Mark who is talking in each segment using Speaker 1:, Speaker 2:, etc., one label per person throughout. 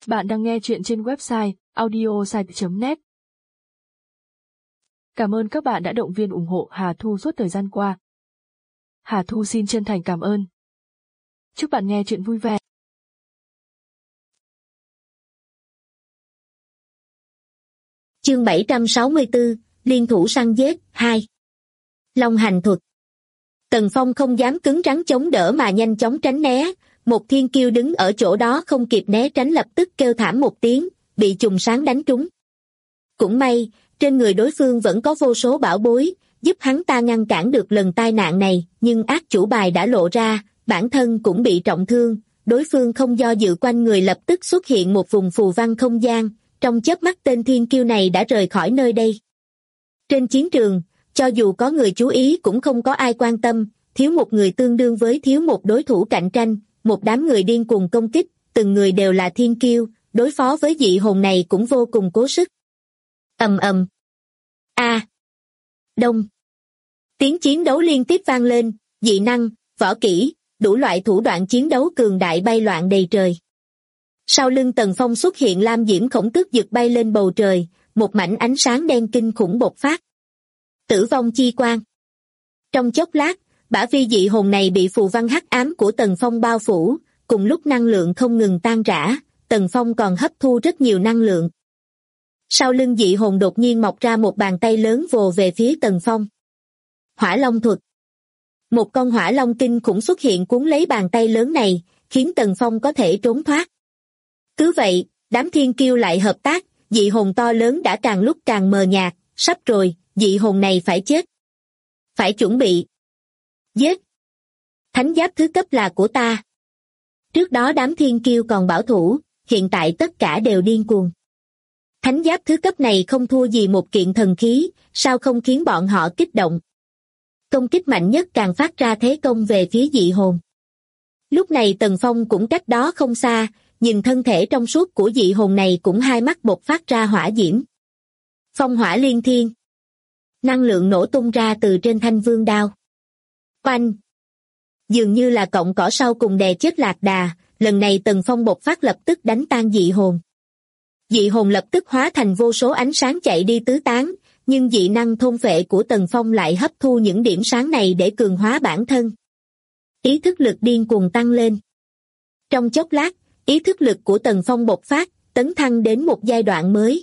Speaker 1: Bạn đang nghe chuyện trên website audiosite.net. Cảm ơn các bạn đã động viên ủng hộ Hà Thu suốt thời gian qua. Hà Thu xin chân thành cảm ơn. Chúc bạn nghe chuyện vui vẻ.
Speaker 2: Chương 764, Liên thủ săn giết 2. Long hành thuật. Tần Phong không dám cứng rắn chống đỡ mà nhanh chóng tránh né, một thiên kiêu đứng ở chỗ đó không kịp né tránh lập tức kêu thảm một tiếng, bị chùm sáng đánh trúng. Cũng may, trên người đối phương vẫn có vô số bảo bối, giúp hắn ta ngăn cản được lần tai nạn này, nhưng ác chủ bài đã lộ ra, bản thân cũng bị trọng thương, đối phương không do dự quanh người lập tức xuất hiện một vùng phù văn không gian, trong chớp mắt tên thiên kiêu này đã rời khỏi nơi đây. Trên chiến trường, cho dù có người chú ý cũng không có ai quan tâm, thiếu một người tương đương với thiếu một đối thủ cạnh tranh, một đám người điên cuồng công kích, từng người đều là thiên kiêu, đối phó với dị hồn này cũng vô cùng cố sức. Ầm ầm. A. Đông. Tiếng chiến đấu liên tiếp vang lên, dị năng, võ kỹ, đủ loại thủ đoạn chiến đấu cường đại bay loạn đầy trời. Sau lưng Tần Phong xuất hiện lam diễm khổng tước giật bay lên bầu trời, một mảnh ánh sáng đen kinh khủng bộc phát. Tử vong chi quang. Trong chốc lát, bả vi dị hồn này bị phù văn hắc ám của Tần Phong bao phủ, cùng lúc năng lượng không ngừng tan rã, Tần Phong còn hấp thu rất nhiều năng lượng. Sau lưng dị hồn đột nhiên mọc ra một bàn tay lớn vồ về phía Tần Phong. Hỏa long thuật. Một con hỏa long kinh khủng xuất hiện cuốn lấy bàn tay lớn này, khiến Tần Phong có thể trốn thoát. Cứ vậy, đám thiên kiêu lại hợp tác, dị hồn to lớn đã càng lúc càng mờ nhạt, sắp rồi, dị hồn này phải chết. Phải chuẩn bị. Giết. Thánh giáp thứ cấp là của ta. Trước đó đám thiên kiêu còn bảo thủ, hiện tại tất cả đều điên cuồng. Thánh giáp thứ cấp này không thua gì một kiện thần khí, sao không khiến bọn họ kích động. Công kích mạnh nhất càng phát ra thế công về phía dị hồn. Lúc này Tần Phong cũng cách đó không xa, nhìn thân thể trong suốt của dị hồn này cũng hai mắt bộc phát ra hỏa diễm. Phong hỏa liên thiên. Năng lượng nổ tung ra từ trên thanh vương đao. Oanh! Dường như là cọng cỏ sau cùng đè chết lạc đà, lần này Tần Phong bộc phát lập tức đánh tan dị hồn. Dị hồn lập tức hóa thành vô số ánh sáng chạy đi tứ tán, nhưng dị năng thôn phệ của Tần Phong lại hấp thu những điểm sáng này để cường hóa bản thân. Ý thức lực điên cuồng tăng lên. Trong chốc lát, ý thức lực của Tần Phong bộc phát, tấn thăng đến một giai đoạn mới.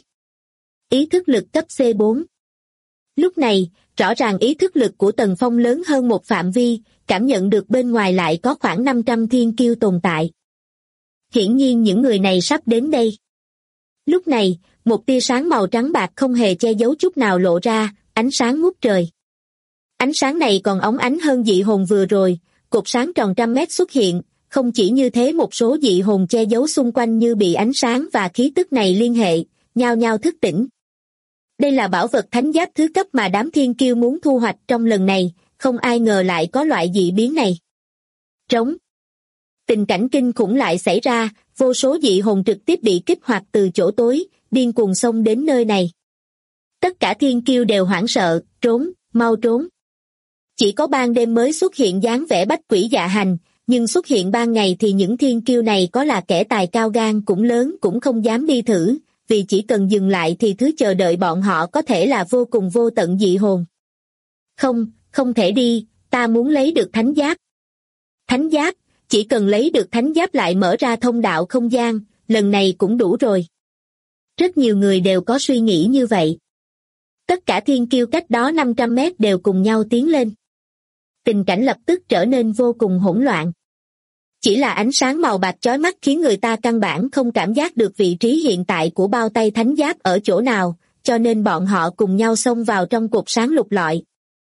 Speaker 2: Ý thức lực cấp C4. Lúc này, rõ ràng ý thức lực của Tần Phong lớn hơn một phạm vi, cảm nhận được bên ngoài lại có khoảng 500 thiên kiêu tồn tại. Hiển nhiên những người này sắp đến đây. Lúc này, một tia sáng màu trắng bạc không hề che giấu chút nào lộ ra, ánh sáng ngút trời. Ánh sáng này còn óng ánh hơn dị hồn vừa rồi, cột sáng tròn trăm mét xuất hiện, không chỉ như thế một số dị hồn che giấu xung quanh như bị ánh sáng và khí tức này liên hệ, nhao nhao thức tỉnh. Đây là bảo vật thánh giáp thứ cấp mà đám thiên kiêu muốn thu hoạch trong lần này, không ai ngờ lại có loại dị biến này. Trống. Tình cảnh kinh khủng lại xảy ra, vô số dị hồn trực tiếp bị kích hoạt từ chỗ tối, điên cuồng xông đến nơi này. Tất cả thiên kiêu đều hoảng sợ, trốn, mau trốn. Chỉ có ban đêm mới xuất hiện dáng vẻ bách quỷ dạ hành, nhưng xuất hiện ban ngày thì những thiên kiêu này có là kẻ tài cao gan cũng lớn cũng không dám đi thử, vì chỉ cần dừng lại thì thứ chờ đợi bọn họ có thể là vô cùng vô tận dị hồn. Không, không thể đi, ta muốn lấy được thánh giáp. Thánh giáp, chỉ cần lấy được thánh giáp lại mở ra thông đạo không gian, lần này cũng đủ rồi. Rất nhiều người đều có suy nghĩ như vậy. Tất cả thiên kiêu cách đó 500 mét đều cùng nhau tiến lên. Tình cảnh lập tức trở nên vô cùng hỗn loạn. Chỉ là ánh sáng màu bạc chói mắt khiến người ta căn bản không cảm giác được vị trí hiện tại của bao tay thánh giáp ở chỗ nào, cho nên bọn họ cùng nhau xông vào trong cột sáng lục lọi.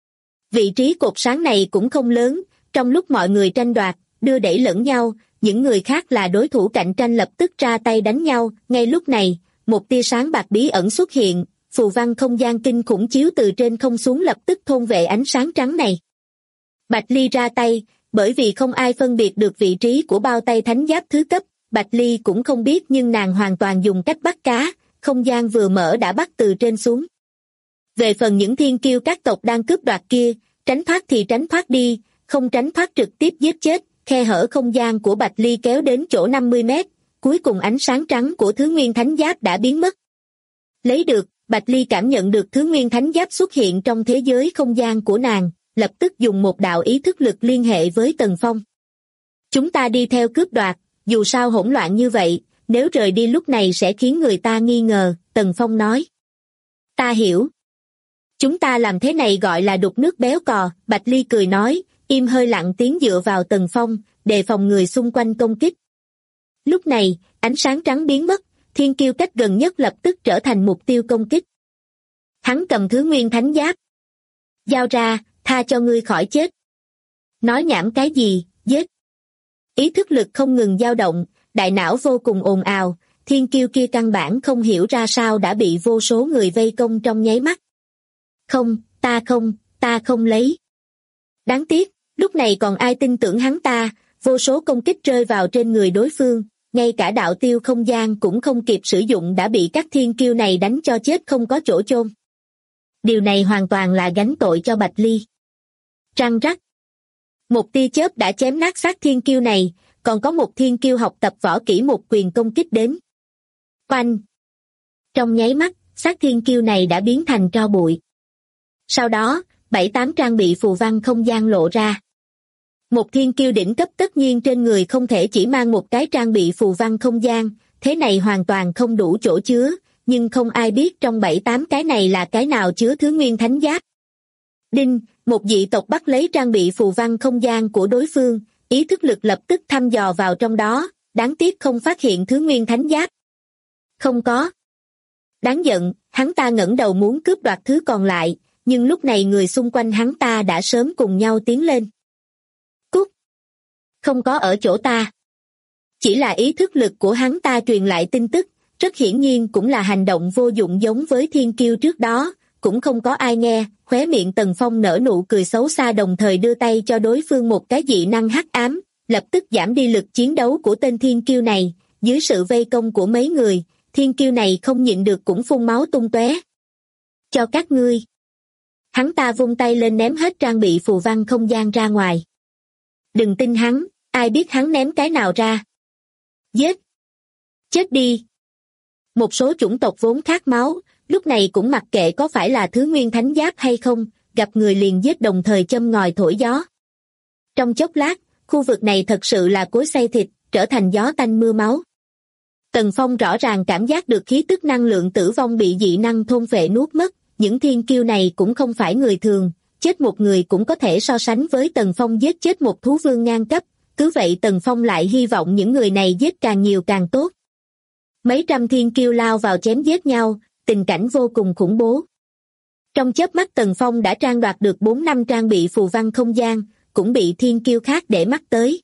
Speaker 2: Vị trí cột sáng này cũng không lớn, trong lúc mọi người tranh đoạt, đưa đẩy lẫn nhau, những người khác là đối thủ cạnh tranh lập tức ra tay đánh nhau. Ngay lúc này, một tia sáng bạc bí ẩn xuất hiện, phù văn không gian kinh khủng chiếu từ trên không xuống lập tức thôn vệ ánh sáng trắng này. Bạch Ly ra tay, bởi vì không ai phân biệt được vị trí của bao tay thánh giáp thứ cấp, Bạch Ly cũng không biết nhưng nàng hoàn toàn dùng cách bắt cá, không gian vừa mở đã bắt từ trên xuống. Về phần những thiên kiêu các tộc đang cướp đoạt kia, tránh thoát thì tránh thoát đi, không tránh thoát trực tiếp giết chết, khe hở không gian của Bạch Ly kéo đến chỗ 50 mét, cuối cùng ánh sáng trắng của thứ nguyên thánh giáp đã biến mất. Lấy được, Bạch Ly cảm nhận được thứ nguyên thánh giáp xuất hiện trong thế giới không gian của nàng, lập tức dùng một đạo ý thức lực liên hệ với Tần Phong. Chúng ta đi theo cướp đoạt, dù sao hỗn loạn như vậy, nếu rời đi lúc này sẽ khiến người ta nghi ngờ, Tần Phong nói. Ta hiểu. Chúng ta làm thế này gọi là đục nước béo cò, Bạch Ly cười nói, im hơi lặng tiếng dựa vào Tần Phong, đề phòng người xung quanh công kích. Lúc này, ánh sáng trắng biến mất, thiên kiêu cách gần nhất lập tức trở thành mục tiêu công kích. Hắn cầm thứ nguyên thánh giáp. Giao ra, tha cho ngươi khỏi chết. Nói nhảm cái gì, giết. Ý thức lực không ngừng dao động, đại não vô cùng ồn ào, thiên kiêu kia căn bản không hiểu ra sao đã bị vô số người vây công trong nháy mắt. Không, ta không lấy. Đáng tiếc, lúc này còn ai tin tưởng hắn ta, vô số công kích rơi vào trên người đối phương, ngay cả đạo tiêu không gian cũng không kịp sử dụng đã bị các thiên kiêu này đánh cho chết không có chỗ chôn. Điều này hoàn toàn là gánh tội cho Bạch Ly. Răng rắc. Một tia chớp đã chém nát xác thiên kiêu này, còn có một thiên kiêu học tập võ kỹ một quyền công kích đến. Oanh! Trong nháy mắt, xác thiên kiêu này đã biến thành tro bụi. Sau đó, 7-8 trang bị phù văn không gian lộ ra. Một thiên kiêu đỉnh cấp tất nhiên trên người không thể chỉ mang một cái trang bị phù văn không gian, thế này hoàn toàn không đủ chỗ chứa, nhưng không ai biết trong 7-8 cái này là cái nào chứa thứ nguyên thánh giáp. Đinh, một dị tộc bắt lấy trang bị phù văn không gian của đối phương, ý thức lực lập tức thăm dò vào trong đó, đáng tiếc không phát hiện thứ nguyên thánh giáp. Không có. Đáng giận, hắn ta ngẩng đầu muốn cướp đoạt thứ còn lại, nhưng lúc này người xung quanh hắn ta đã sớm cùng nhau tiến lên. Cút! Không có ở chỗ ta. Chỉ là ý thức lực của hắn ta truyền lại tin tức, rất hiển nhiên cũng là hành động vô dụng giống với thiên kiêu trước đó, cũng không có ai nghe, khóe miệng Tần Phong nở nụ cười xấu xa đồng thời đưa tay cho đối phương một cái dị năng hắc ám, lập tức giảm đi lực chiến đấu của tên thiên kiêu này, dưới sự vây công của mấy người, thiên kiêu này không nhịn được cũng phun máu tung tóe. Cho các ngươi. Hắn ta vung tay lên ném hết trang bị phù văn không gian ra ngoài. Đừng tin hắn, ai biết hắn ném cái nào ra. Giết! Chết đi! Một số chủng tộc vốn khát máu, lúc này cũng mặc kệ có phải là thứ nguyên thánh giáp hay không, gặp người liền giết đồng thời châm ngòi thổi gió. Trong chốc lát, khu vực này thật sự là cối xay thịt, trở thành gió tanh mưa máu. Tần Phong rõ ràng cảm giác được khí tức năng lượng tử vong bị dị năng thôn phệ nuốt mất, những thiên kiêu này cũng không phải người thường, chết một người cũng có thể so sánh với Tần Phong giết chết một thú vương ngang cấp, cứ vậy Tần Phong lại hy vọng những người này giết càng nhiều càng tốt. Mấy trăm thiên kiêu lao vào chém giết nhau, tình cảnh vô cùng khủng bố. Trong chớp mắt Tần Phong đã trang đoạt được 4-5 trang bị phù văn không gian, cũng bị thiên kiêu khác để mắt tới.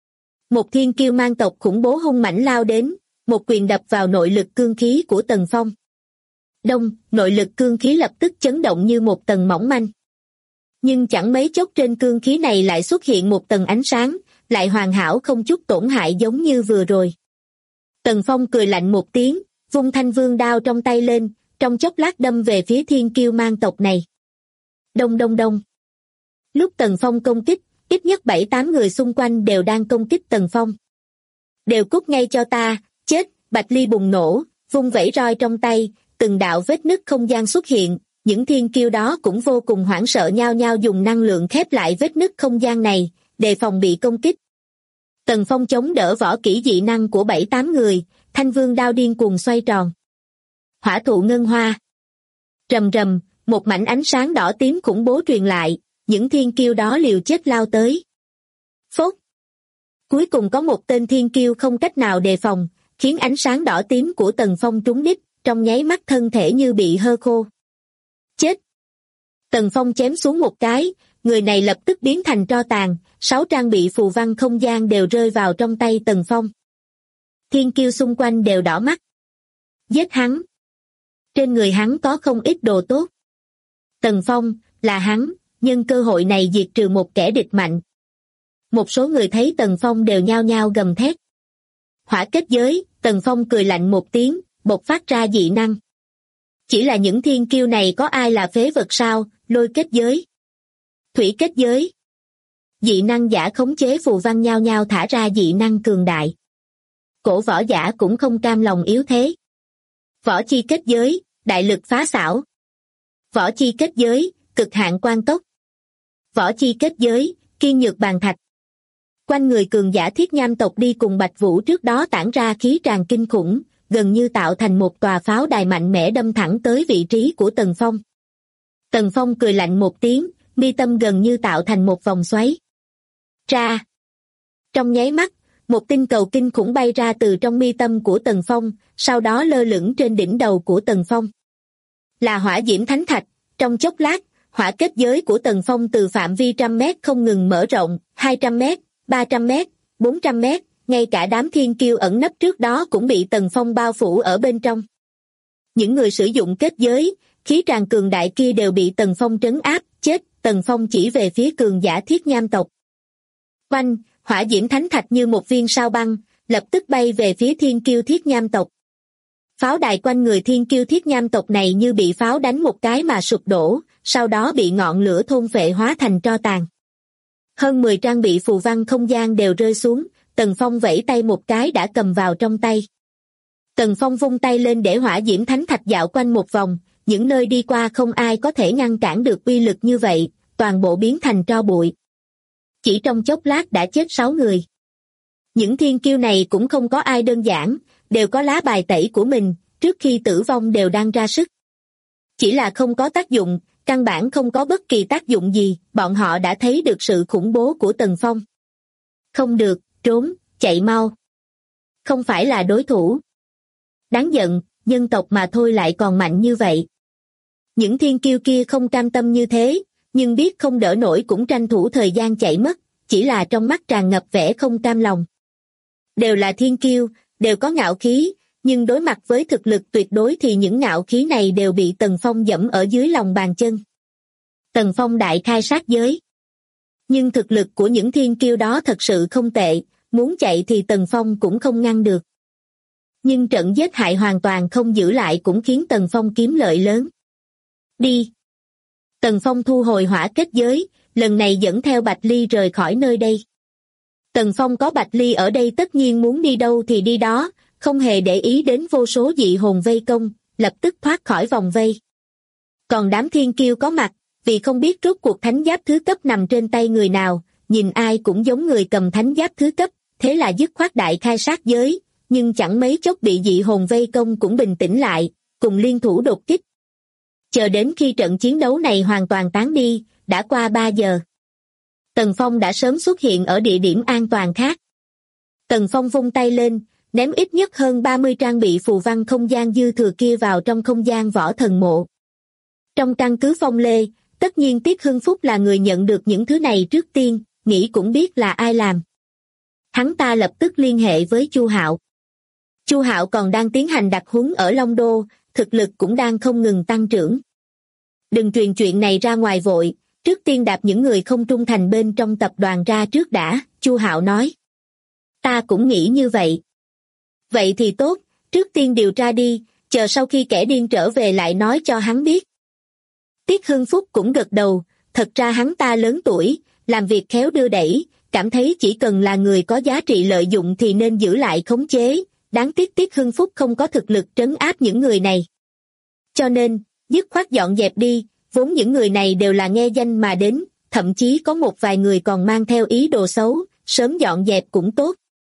Speaker 2: Một thiên kiêu mang tộc khủng bố hung mãnh lao đến, một quyền đập vào nội lực cương khí của Tần Phong. Đông, nội lực cương khí lập tức chấn động như một tầng mỏng manh. Nhưng chẳng mấy chốc trên cương khí này lại xuất hiện một tầng ánh sáng, lại hoàn hảo không chút tổn hại giống như vừa rồi. Tần Phong cười lạnh một tiếng, vung thanh vương đao trong tay lên, trong chốc lát đâm về phía thiên kiêu mang tộc này. Đông đông đông. Lúc Tần Phong công kích, ít nhất 7-8 người xung quanh đều đang công kích Tần Phong. Đều cút ngay cho ta, chết, Bạch Ly bùng nổ, vung vẩy roi trong tay, từng đạo vết nứt không gian xuất hiện, những thiên kiêu đó cũng vô cùng hoảng sợ nhao nhao dùng năng lượng khép lại vết nứt không gian này, đề phòng bị công kích. Tần Phong chống đỡ võ kỹ dị năng của 7-8 người, thanh vương đao điên cuồng xoay tròn. Hỏa thụ ngân hoa. Rầm rầm, một mảnh ánh sáng đỏ tím khủng bố truyền lại, những thiên kiêu đó liều chết lao tới. Phốt. Cuối cùng có một tên thiên kiêu không cách nào đề phòng, khiến ánh sáng đỏ tím của Tần Phong trúng đích, trong nháy mắt thân thể như bị hơ khô. Chết! Tần Phong chém xuống một cái, người này lập tức biến thành tro tàn, 6 trang bị phù văn không gian đều rơi vào trong tay Tần Phong. Thiên kiêu xung quanh đều đỏ mắt. Giết hắn! Trên người hắn có không ít đồ tốt. Tần Phong, là hắn, nhân cơ hội này diệt trừ một kẻ địch mạnh. Một số người thấy Tần Phong đều nhao nhao gầm thét. Hỏa kết giới, Tần Phong cười lạnh một tiếng, bộc phát ra dị năng. Chỉ là những thiên kiêu này có ai là phế vật sao, lôi kết giới. Thủy kết giới. Dị năng giả khống chế phù văn nhao nhao thả ra dị năng cường đại. Cổ võ giả cũng không cam lòng yếu thế. Võ chi kết giới, đại lực phá xảo. Võ chi kết giới, cực hạn quan tốc. Võ chi kết giới, kiên nhược bàn thạch. Quanh người cường giả Thiết Nham tộc đi cùng Bạch Vũ trước đó tản ra khí tràn kinh khủng, gần như tạo thành một tòa pháo đài mạnh mẽ đâm thẳng tới vị trí của Tần Phong. Tần Phong cười lạnh một tiếng, mi tâm gần như tạo thành một vòng xoáy. Ra! Trong nháy mắt, một tinh cầu kinh khủng bay ra từ trong mi tâm của Tần Phong, sau đó lơ lửng trên đỉnh đầu của Tần Phong. Là hỏa diễm thánh thạch, trong chốc lát, hỏa kết giới của Tần Phong từ phạm vi 100 mét không ngừng mở rộng, 200 mét, 300 mét, 400 mét, ngay cả đám thiên kiêu ẩn nấp trước đó cũng bị Tần Phong bao phủ ở bên trong. Những người sử dụng kết giới, khí tràn cường đại kia đều bị Tần Phong trấn áp, chết. Tần Phong chỉ về phía cường giả Thiết Nham tộc. Oanh, hỏa diễm thánh thạch như một viên sao băng, lập tức bay về phía thiên kiêu Thiết Nham tộc. Pháo đài quanh người thiên kiêu Thiết Nham tộc này như bị pháo đánh một cái mà sụp đổ, sau đó bị ngọn lửa thôn phệ hóa thành tro tàn. Hơn 10 trang bị phù văn không gian đều rơi xuống, Tần Phong vẫy tay một cái đã cầm vào trong tay. Tần Phong vung tay lên để hỏa diễm thánh thạch dạo quanh một vòng, những nơi đi qua không ai có thể ngăn cản được uy lực như vậy, toàn bộ biến thành tro bụi. Chỉ trong chốc lát đã chết 6 người. Những thiên kiêu này cũng không có ai đơn giản, đều có lá bài tẩy của mình, trước khi tử vong đều đang ra sức. Chỉ là không có tác dụng, căn bản không có bất kỳ tác dụng gì, bọn họ đã thấy được sự khủng bố của Tần Phong. Không được, trốn, chạy mau. Không phải là đối thủ. Đáng giận, nhân tộc mà thôi lại còn mạnh như vậy. Những thiên kiêu kia không cam tâm như thế, nhưng biết không đỡ nổi cũng tranh thủ thời gian chạy mất, chỉ là trong mắt tràn ngập vẻ không cam lòng. Đều là thiên kiêu, đều có ngạo khí, nhưng đối mặt với thực lực tuyệt đối thì những ngạo khí này đều bị Tần Phong dẫm ở dưới lòng bàn chân. Tần Phong đại khai sát giới. Nhưng thực lực của những thiên kiêu đó thật sự không tệ, muốn chạy thì Tần Phong cũng không ngăn được. Nhưng trận giết hại hoàn toàn không giữ lại cũng khiến Tần Phong kiếm lợi lớn. Đi! Tần Phong thu hồi hỏa kết giới, lần này dẫn theo Bạch Ly rời khỏi nơi đây. Tần Phong có Bạch Ly ở đây tất nhiên muốn đi đâu thì đi đó, không hề để ý đến vô số dị hồn vây công, lập tức thoát khỏi vòng vây. Còn đám thiên kiêu có mặt, vì không biết rốt cuộc thánh giáp thứ cấp nằm trên tay người nào, nhìn ai cũng giống người cầm thánh giáp thứ cấp, thế là dứt khoát đại khai sát giới, nhưng chẳng mấy chốc bị dị hồn vây công cũng bình tĩnh lại, cùng liên thủ đột kích. Chờ đến khi trận chiến đấu này hoàn toàn tán đi, đã qua 3 giờ. Tần Phong đã sớm xuất hiện ở địa điểm an toàn khác. Tần Phong vung tay lên, ném ít nhất hơn 30 trang bị phù văn không gian dư thừa kia vào trong không gian võ thần mộ. Trong căn cứ Phong Lê, tất nhiên Tiết Hưng Phúc là người nhận được những thứ này trước tiên, nghĩ cũng biết là ai làm. Hắn ta lập tức liên hệ với Chu Hạo. Chu Hạo còn đang tiến hành đặc huấn ở Long Đô, thực lực cũng đang không ngừng tăng trưởng. Đừng truyền chuyện này ra ngoài vội, trước tiên đạp những người không trung thành bên trong tập đoàn ra trước đã, Chu Hạo nói. Ta cũng nghĩ như vậy. Vậy thì tốt, trước tiên điều tra đi, chờ sau khi kẻ điên trở về lại nói cho hắn biết. Tiết Hưng Phúc cũng gật đầu, thật ra hắn ta lớn tuổi, làm việc khéo đưa đẩy, cảm thấy chỉ cần là người có giá trị lợi dụng thì nên giữ lại khống chế, đáng tiếc Tiết Hưng Phúc không có thực lực trấn áp những người này. Cho nên, dứt khoát dọn dẹp đi, vốn những người này đều là nghe danh mà đến, thậm chí có một vài người còn mang theo ý đồ xấu, sớm dọn dẹp cũng tốt.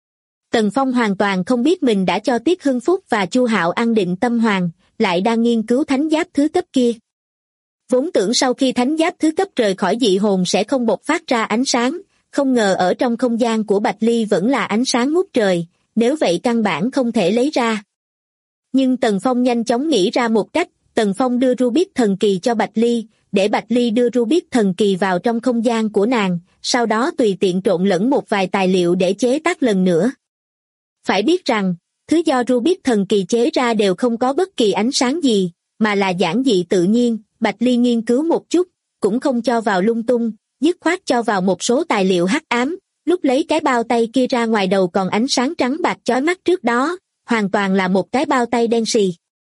Speaker 2: Tần Phong hoàn toàn không biết mình đã cho Tiết Hưng Phúc và Chu Hạo ăn định tâm hoàng, lại đang nghiên cứu thánh giáp thứ cấp kia. Vốn tưởng sau khi thánh giáp thứ cấp rời khỏi dị hồn sẽ không bộc phát ra ánh sáng, không ngờ ở trong không gian của Bạch Ly vẫn là ánh sáng ngút trời, nếu vậy căn bản không thể lấy ra. Nhưng Tần Phong nhanh chóng nghĩ ra một cách, Tần Phong đưa Rubik thần kỳ cho Bạch Ly, để Bạch Ly đưa Rubik thần kỳ vào trong không gian của nàng, sau đó tùy tiện trộn lẫn một vài tài liệu để chế tác lần nữa. Phải biết rằng, thứ do Rubik thần kỳ chế ra đều không có bất kỳ ánh sáng gì, mà là giản dị tự nhiên. Bạch Ly nghiên cứu một chút, cũng không cho vào lung tung, dứt khoát cho vào một số tài liệu hắc ám, lúc lấy cái bao tay kia ra ngoài đầu còn ánh sáng trắng bạc chói mắt trước đó, hoàn toàn là một cái bao tay đen xì.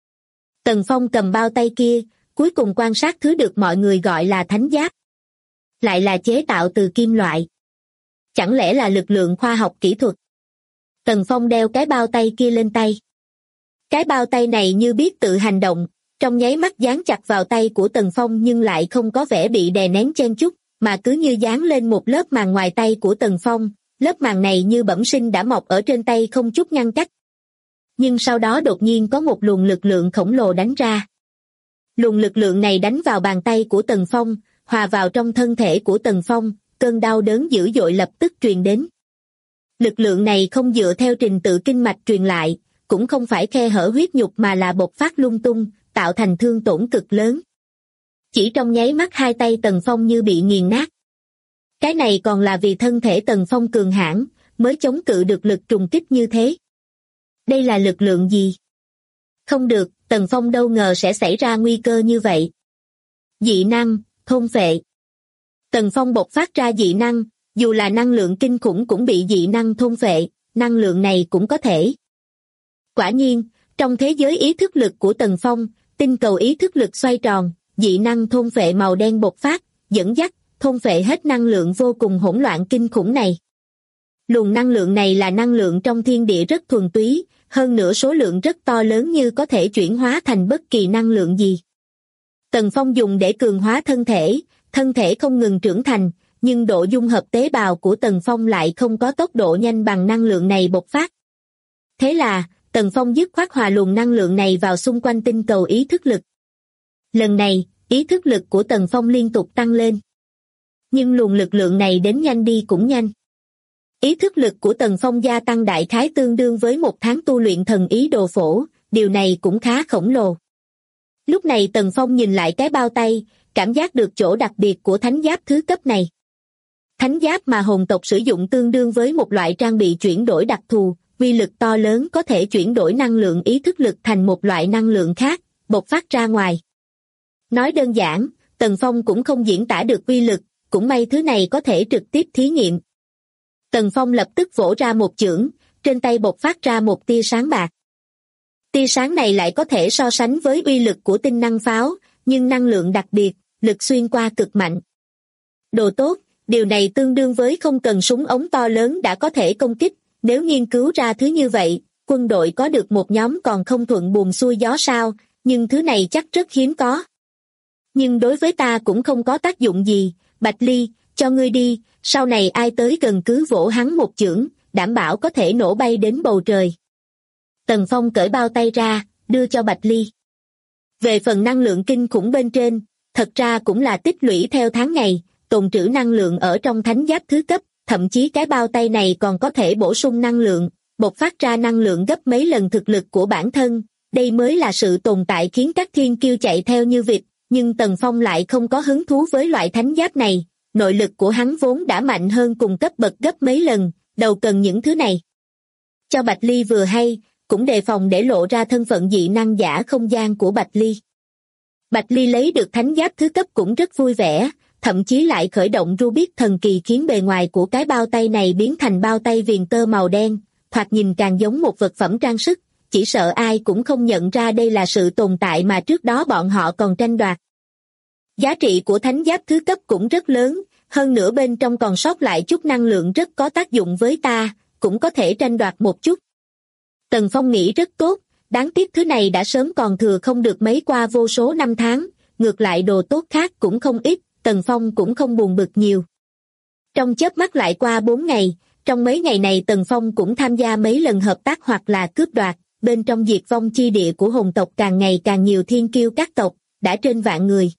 Speaker 2: Tần Phong cầm bao tay kia, cuối cùng quan sát thứ được mọi người gọi là thánh giáp. Lại là chế tạo từ kim loại. Chẳng lẽ là lực lượng khoa học kỹ thuật? Tần Phong đeo cái bao tay kia lên tay. Cái bao tay này như biết tự hành động, trong nháy mắt dán chặt vào tay của Tần Phong nhưng lại không có vẻ bị đè nén chen chúc, mà cứ như dán lên một lớp màng ngoài tay của Tần Phong, lớp màng này như bẩm sinh đã mọc ở trên tay không chút ngăn cách. Nhưng sau đó đột nhiên có một luồng lực lượng khổng lồ đánh ra. Luồng lực lượng này đánh vào bàn tay của Tần Phong, hòa vào trong thân thể của Tần Phong, cơn đau đớn dữ dội lập tức truyền đến. Lực lượng này không dựa theo trình tự kinh mạch truyền lại, cũng không phải khe hở huyết nhục mà là bộc phát lung tung, tạo thành thương tổn cực lớn. Chỉ trong nháy mắt hai tay Tần Phong như bị nghiền nát. Cái này còn là vì thân thể Tần Phong cường hãn mới chống cự được lực trùng kích như thế. Đây là lực lượng gì? Không được, Tần Phong đâu ngờ sẽ xảy ra nguy cơ như vậy. Dị năng, thôn phệ. Tần Phong bộc phát ra dị năng, dù là năng lượng kinh khủng cũng bị dị năng thôn phệ, năng lượng này cũng có thể. Quả nhiên, trong thế giới ý thức lực của Tần Phong, tinh cầu ý thức lực xoay tròn, dị năng thôn phệ màu đen bộc phát, dẫn dắt, thôn phệ hết năng lượng vô cùng hỗn loạn kinh khủng này. Luồng năng lượng này là năng lượng trong thiên địa rất thuần túy, hơn nữa số lượng rất to lớn như có thể chuyển hóa thành bất kỳ năng lượng gì. Tần Phong dùng để cường hóa thân thể không ngừng trưởng thành, nhưng độ dung hợp tế bào của Tần Phong lại không có tốc độ nhanh bằng năng lượng này bộc phát. Thế là, Tần Phong dứt khoát hòa luồng năng lượng này vào xung quanh tinh cầu ý thức lực. Lần này, ý thức lực của Tần Phong liên tục tăng lên. Nhưng luồng lực lượng này đến nhanh đi cũng nhanh. Ý thức lực của Tần Phong gia tăng đại khái tương đương với 1 tháng tu luyện thần ý đồ phổ, điều này cũng khá khổng lồ. Lúc này Tần Phong nhìn lại cái bao tay, cảm giác được chỗ đặc biệt của thánh giáp thứ cấp này. Thánh giáp mà hồn tộc sử dụng tương đương với một loại trang bị chuyển đổi đặc thù, uy lực to lớn có thể chuyển đổi năng lượng ý thức lực thành một loại năng lượng khác, bộc phát ra ngoài. Nói đơn giản, Tần Phong cũng không diễn tả được uy lực, cũng may thứ này có thể trực tiếp thí nghiệm. Tần Phong lập tức vỗ ra một chưởng, trên tay bộc phát ra một tia sáng bạc. Tia sáng này lại có thể so sánh với uy lực của tinh năng pháo, nhưng năng lượng đặc biệt, lực xuyên qua cực mạnh. Đồ tốt, điều này tương đương với không cần súng ống to lớn đã có thể công kích, nếu nghiên cứu ra thứ như vậy, quân đội có được một nhóm còn không thuận buồm xuôi gió sao, nhưng thứ này chắc rất hiếm có. Nhưng đối với ta cũng không có tác dụng gì, Bạch Ly, cho ngươi đi, sau này ai tới gần cứ vỗ hắn một chưởng, đảm bảo có thể nổ bay đến bầu trời. Tần Phong cởi bao tay ra, đưa cho Bạch Ly. Về phần năng lượng kinh khủng bên trên, thật ra cũng là tích lũy theo tháng ngày, tồn trữ năng lượng ở trong thánh giáp thứ cấp, thậm chí cái bao tay này còn có thể bổ sung năng lượng, bộc phát ra năng lượng gấp mấy lần thực lực của bản thân, đây mới là sự tồn tại khiến các thiên kiêu chạy theo như vịt, nhưng Tần Phong lại không có hứng thú với loại thánh giáp này, nội lực của hắn vốn đã mạnh hơn cùng cấp bậc gấp mấy lần, đâu cần những thứ này. Cho Bạch Ly vừa hay, cũng đề phòng để lộ ra thân phận dị năng giả không gian của Bạch Ly. Bạch Ly lấy được thánh giáp thứ cấp cũng rất vui vẻ, thậm chí lại khởi động Rubik thần kỳ khiến bề ngoài của cái bao tay này biến thành bao tay viền tơ màu đen, thoạt nhìn càng giống một vật phẩm trang sức, chỉ sợ ai cũng không nhận ra đây là sự tồn tại mà trước đó bọn họ còn tranh đoạt. Giá trị của thánh giáp thứ cấp cũng rất lớn, hơn nữa bên trong còn sót lại chút năng lượng rất có tác dụng với ta, cũng có thể tranh đoạt một chút. Tần Phong nghĩ rất tốt, đáng tiếc thứ này đã sớm còn thừa không được mấy qua vô số năm tháng, ngược lại đồ tốt khác cũng không ít, Tần Phong cũng không buồn bực nhiều. Trong chớp mắt lại qua 4 ngày, trong mấy ngày này Tần Phong cũng tham gia mấy lần hợp tác hoặc là cướp đoạt, bên trong diệt vong chi địa của hồn tộc càng ngày càng nhiều thiên kiêu các tộc, đã trên vạn người.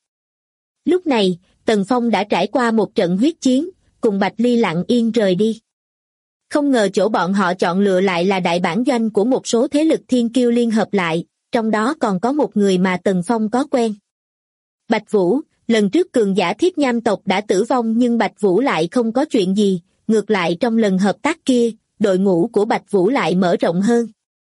Speaker 2: Lúc này, Tần Phong đã trải qua một trận huyết chiến, cùng Bạch Ly lặng yên rời đi. Không ngờ chỗ bọn họ chọn lựa lại là đại bản doanh của một số thế lực thiên kiêu liên hợp lại, trong đó còn có một người mà Tần Phong có quen. Bạch Vũ, lần trước cường giả Thiết Nham tộc đã tử vong nhưng Bạch Vũ lại không có chuyện gì, ngược lại trong lần hợp tác kia, đội ngũ của Bạch Vũ lại mở rộng hơn.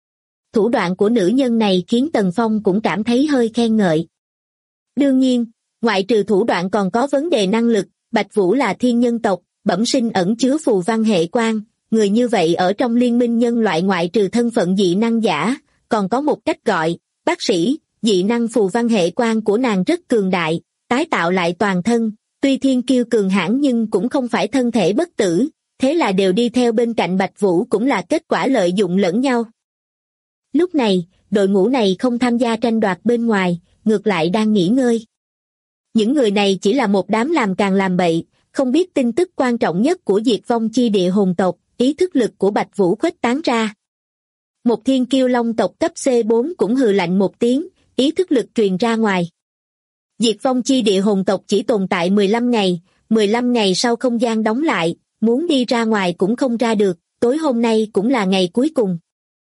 Speaker 2: Thủ đoạn của nữ nhân này khiến Tần Phong cũng cảm thấy hơi khen ngợi. Đương nhiên, ngoại trừ thủ đoạn còn có vấn đề năng lực, Bạch Vũ là thiên nhân tộc, bẩm sinh ẩn chứa phù văn hệ quan, người như vậy ở trong liên minh nhân loại ngoại trừ thân phận dị năng giả, còn có một cách gọi, bác sĩ, dị năng phù văn hệ quan của nàng rất cường đại, tái tạo lại toàn thân, tuy thiên kiêu cường hãn nhưng cũng không phải thân thể bất tử, thế là đều đi theo bên cạnh Bạch Vũ, cũng là kết quả lợi dụng lẫn nhau. Lúc này, đội ngũ này không tham gia tranh đoạt bên ngoài, ngược lại đang nghỉ ngơi. Những người này chỉ là một đám làm càng làm bậy, không biết tin tức quan trọng nhất của diệt vong chi địa hồn tộc, ý thức lực của Bạch Vũ khuếch tán ra. Một thiên kiêu long tộc cấp C4 cũng hừ lạnh một tiếng, ý thức lực truyền ra ngoài. Diệt vong chi địa hồn tộc chỉ tồn tại 15 ngày sau không gian đóng lại, muốn đi ra ngoài cũng không ra được, tối hôm nay cũng là ngày cuối cùng.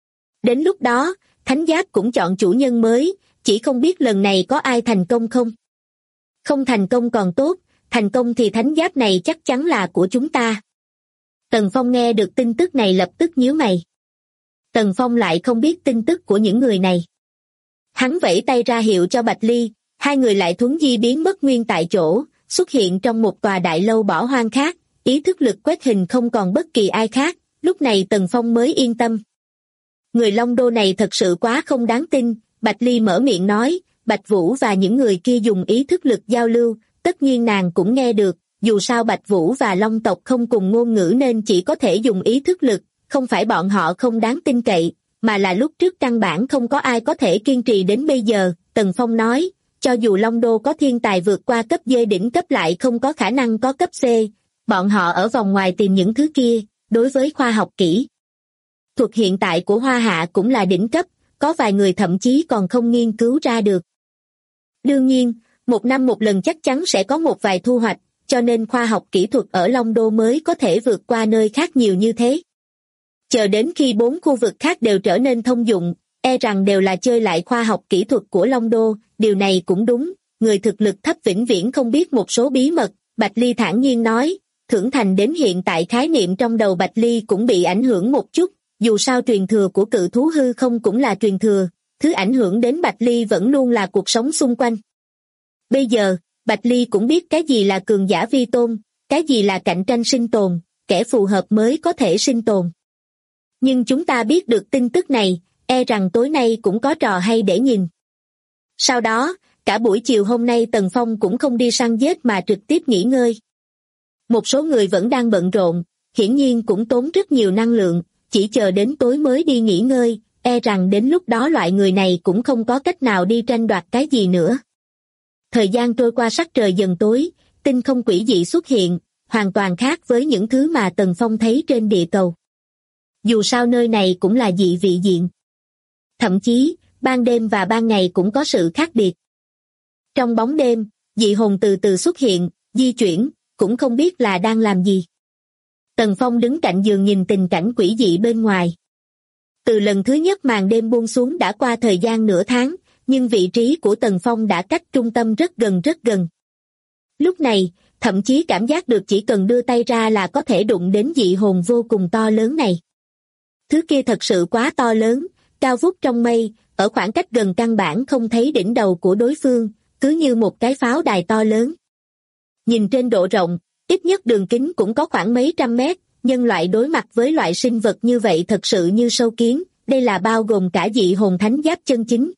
Speaker 2: Đến lúc đó, Thánh Giáp cũng chọn chủ nhân mới, chỉ không biết lần này có ai thành công không? Không thành công còn tốt, thành công thì Thánh Giáp này chắc chắn là của chúng ta. Tần Phong nghe được tin tức này lập tức nhíu mày. Tần Phong lại không biết tin tức của những người này. Hắn vẫy tay ra hiệu cho Bạch Ly, hai người lại thuấn di biến mất nguyên tại chỗ, xuất hiện trong một tòa đại lâu bỏ hoang khác, ý thức lực quét hình không còn bất kỳ ai khác, lúc này Tần Phong mới yên tâm. Người Long Đô này thật sự quá không đáng tin, Bạch Ly mở miệng nói, Bạch Vũ và những người kia dùng ý thức lực giao lưu, tất nhiên nàng cũng nghe được, dù sao Bạch Vũ và Long tộc không cùng ngôn ngữ nên chỉ có thể dùng ý thức lực, không phải bọn họ không đáng tin cậy, mà là lúc trước căn bản không có ai có thể kiên trì đến bây giờ. Tần Phong nói, cho dù Long Đô có thiên tài vượt qua cấp D đỉnh cấp lại không có khả năng có cấp C, bọn họ ở vòng ngoài tìm những thứ kia, đối với khoa học kỹ thuật hiện tại của Hoa Hạ cũng là đỉnh cấp, có vài người thậm chí còn không nghiên cứu ra được. Đương nhiên, một năm một lần chắc chắn sẽ có một vài thu hoạch, cho nên khoa học kỹ thuật ở Long Đô mới có thể vượt qua nơi khác nhiều như thế. Chờ đến khi 4 khu vực khác đều trở nên thông dụng, e rằng đều là chơi lại khoa học kỹ thuật của Long Đô, điều này cũng đúng, người thực lực thấp vĩnh viễn không biết một số bí mật, Bạch Ly thản nhiên nói, trưởng thành đến hiện tại khái niệm trong đầu Bạch Ly cũng bị ảnh hưởng một chút, dù sao truyền thừa của cự thú hư không cũng là truyền thừa, thứ ảnh hưởng đến Bạch Ly vẫn luôn là cuộc sống xung quanh. Bây giờ, Bạch Ly cũng biết cái gì là cường giả vi tôn, cái gì là cạnh tranh sinh tồn, kẻ phù hợp mới có thể sinh tồn. Nhưng chúng ta biết được tin tức này, e rằng tối nay cũng có trò hay để nhìn. Sau đó, cả buổi chiều hôm nay Tần Phong cũng không đi săn giết mà trực tiếp nghỉ ngơi. Một số người vẫn đang bận rộn, hiển nhiên cũng tốn rất nhiều năng lượng, chỉ chờ đến tối mới đi nghỉ ngơi, e rằng đến lúc đó loại người này cũng không có cách nào đi tranh đoạt cái gì nữa. Thời gian trôi qua sắc trời dần tối, tinh không quỷ dị xuất hiện, hoàn toàn khác với những thứ mà Tần Phong thấy trên địa cầu. Dù sao nơi này cũng là dị vị diện. Thậm chí, ban đêm và ban ngày cũng có sự khác biệt. Trong bóng đêm, dị hồn từ từ xuất hiện, di chuyển, cũng không biết là đang làm gì. Tần Phong đứng cạnh giường nhìn tình cảnh quỷ dị bên ngoài. Từ lần thứ nhất màn đêm buông xuống đã qua thời gian nửa tháng, nhưng vị trí của Tần Phong đã cách trung tâm rất gần rất gần. Lúc này, thậm chí cảm giác được chỉ cần đưa tay ra là có thể đụng đến dị hồn vô cùng to lớn này. Thứ kia thật sự quá to lớn, cao vút trong mây, ở khoảng cách gần căn bản không thấy đỉnh đầu của đối phương, cứ như một cái pháo đài to lớn. Nhìn trên độ rộng, ít nhất đường kính cũng có khoảng mấy trăm mét, nhân loại đối mặt với loại sinh vật như vậy thật sự như sâu kiến, đây là bao gồm cả dị hồn thánh giáp chân chính.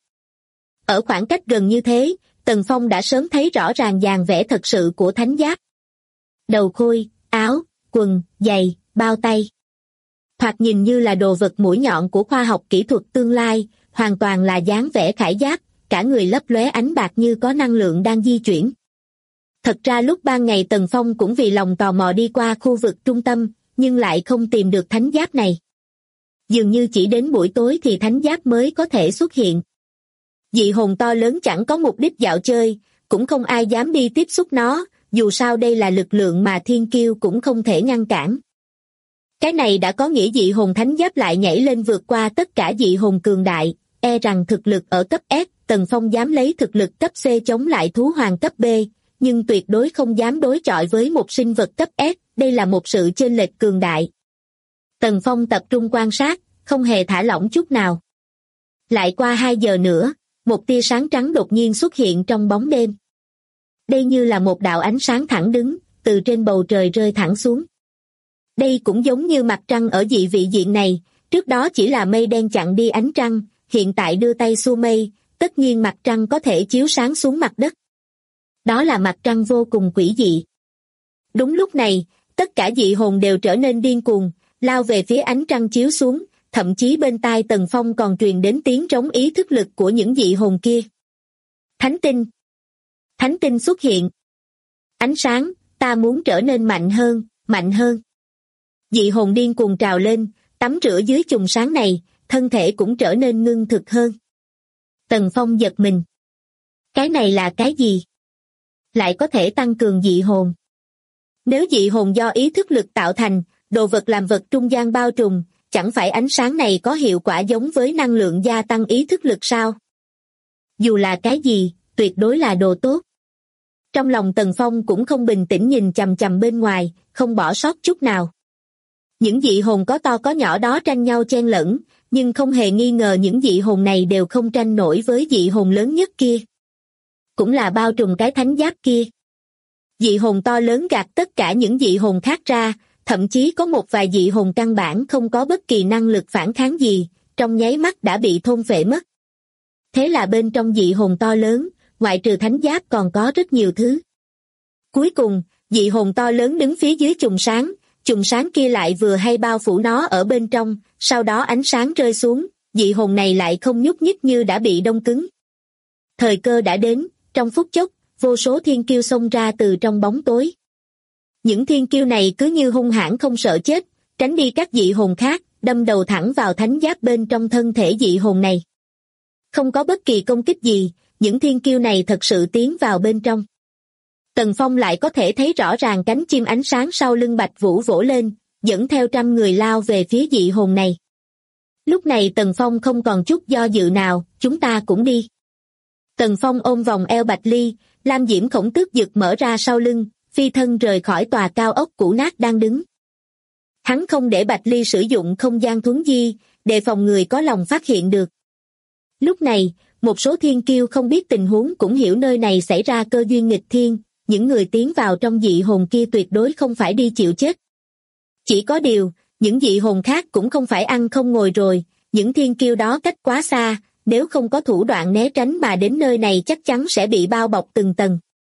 Speaker 2: Ở khoảng cách gần như thế, Tần Phong đã sớm thấy rõ ràng dáng vẻ thật sự của thánh giáp. Đầu khôi, áo, quần, giày, bao tay. Thoạt nhìn như là đồ vật mũi nhọn của khoa học kỹ thuật tương lai, hoàn toàn là dáng vẻ khải giáp, cả người lấp lóe ánh bạc như có năng lượng đang di chuyển. Thật ra lúc ban ngày Tần Phong cũng vì lòng tò mò đi qua khu vực trung tâm, nhưng lại không tìm được thánh giáp này. Dường như chỉ đến buổi tối thì thánh giáp mới có thể xuất hiện. Dị hồn to lớn chẳng có mục đích dạo chơi, cũng không ai dám đi tiếp xúc nó, dù sao đây là lực lượng mà thiên kiêu cũng không thể ngăn cản. Cái này đã có nghĩa dị hồn thánh giáp lại nhảy lên vượt qua tất cả dị hồn cường đại, e rằng thực lực ở cấp S, Tần Phong dám lấy thực lực cấp C chống lại thú hoàng cấp B, nhưng tuyệt đối không dám đối chọi với một sinh vật cấp S, đây là một sự chênh lệch cường đại. Tần Phong tập trung quan sát, không hề thả lỏng chút nào. Lại qua 2 giờ nữa, một tia sáng trắng đột nhiên xuất hiện trong bóng đêm. Đây như là một đạo ánh sáng thẳng đứng, từ trên bầu trời rơi thẳng xuống. Đây cũng giống như mặt trăng ở dị vị diện này, trước đó chỉ là mây đen chặn đi ánh trăng, hiện tại đưa tay xua mây, tất nhiên mặt trăng có thể chiếu sáng xuống mặt đất. Đó là mặt trăng vô cùng quỷ dị. Đúng lúc này, Tất cả dị hồn đều trở nên điên cuồng, lao về phía ánh trăng chiếu xuống, thậm chí bên tai Tần Phong còn truyền đến tiếng trống ý thức lực của những dị hồn kia. Thánh tinh! Thánh tinh xuất hiện! Ánh sáng, ta muốn trở nên mạnh hơn, mạnh hơn. Dị hồn điên cuồng trào lên, tắm rửa dưới chùm sáng này, thân thể cũng trở nên ngưng thực hơn. Tần Phong giật mình. Cái này là cái gì? Lại có thể tăng cường dị hồn. Nếu dị hồn do ý thức lực tạo thành, đồ vật làm vật trung gian bao trùm, chẳng phải ánh sáng này có hiệu quả giống với năng lượng gia tăng ý thức lực sao? Dù là cái gì, tuyệt đối là đồ tốt. Trong lòng Tần Phong cũng không bình tĩnh nhìn chằm chằm bên ngoài, không bỏ sót chút nào. Những dị hồn có to có nhỏ đó tranh nhau chen lẫn, nhưng không hề nghi ngờ những dị hồn này đều không tranh nổi với dị hồn lớn nhất kia. Cũng là bao trùm cái thánh giáp kia. Dị hồn to lớn gạt tất cả những dị hồn khác ra, thậm chí có một vài dị hồn căn bản không có bất kỳ năng lực phản kháng gì, trong nháy mắt đã bị thôn phệ mất. Thế là bên trong dị hồn to lớn, ngoại trừ thánh giáp còn có rất nhiều thứ. Cuối cùng, dị hồn to lớn đứng phía dưới chùm sáng kia lại vừa hay bao phủ nó ở bên trong, sau đó ánh sáng rơi xuống, dị hồn này lại không nhúc nhích như đã bị đông cứng. Thời cơ đã đến, trong phút chốc, vô số thiên kiêu xông ra từ trong bóng tối. Những thiên kiêu này cứ như hung hãn không sợ chết, tránh đi các dị hồn khác, đâm đầu thẳng vào thánh giáp bên trong thân thể dị hồn này. Không có bất kỳ công kích gì, những thiên kiêu này thật sự tiến vào bên trong. Tần Phong lại có thể thấy rõ ràng cánh chim ánh sáng sau lưng Bạch Vũ vỗ lên, dẫn theo trăm người lao về phía dị hồn này. Lúc này Tần Phong không còn chút do dự nào, chúng ta cũng đi. Tần Phong ôm vòng eo Bạch Ly, lam diễm khổng tước dực mở ra sau lưng, phi thân rời khỏi tòa cao ốc cũ nát đang đứng. Hắn không để Bạch Ly sử dụng không gian thuấn di, đề phòng người có lòng phát hiện được. Lúc này, một số thiên kiêu không biết tình huống cũng hiểu nơi này xảy ra cơ duyên nghịch thiên, những người tiến vào trong dị hồn kia tuyệt đối không phải đi chịu chết. Chỉ có điều, những dị hồn khác cũng không phải ăn không ngồi rồi, những thiên kiêu đó cách quá xa, nếu không có thủ đoạn né tránh mà đến nơi này chắc chắn sẽ bị bao bọc từng tầng.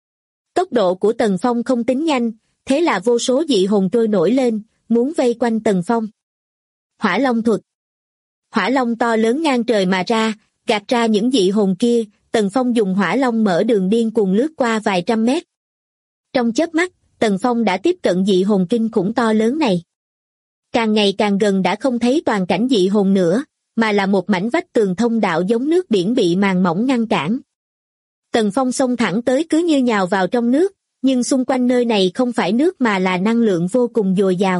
Speaker 2: Tốc độ của Tần Phong không tính nhanh, thế là vô số dị hồn trôi nổi lên, muốn vây quanh Tần Phong. Hỏa Long thuật. Hỏa Long to lớn ngang trời mà ra, gạt ra những dị hồn kia, Tần Phong dùng Hỏa Long mở đường điên cuồng lướt qua vài trăm mét. Trong chớp mắt, Tần Phong đã tiếp cận dị hồn kinh khủng to lớn này. Càng ngày càng gần đã không thấy toàn cảnh dị hồn nữa, mà là một mảnh vách tường thông đạo giống nước biển bị màn mỏng ngăn cản. Tần Phong xông thẳng tới cứ như nhào vào trong nước, nhưng xung quanh nơi này không phải nước mà là năng lượng vô cùng dồi dào.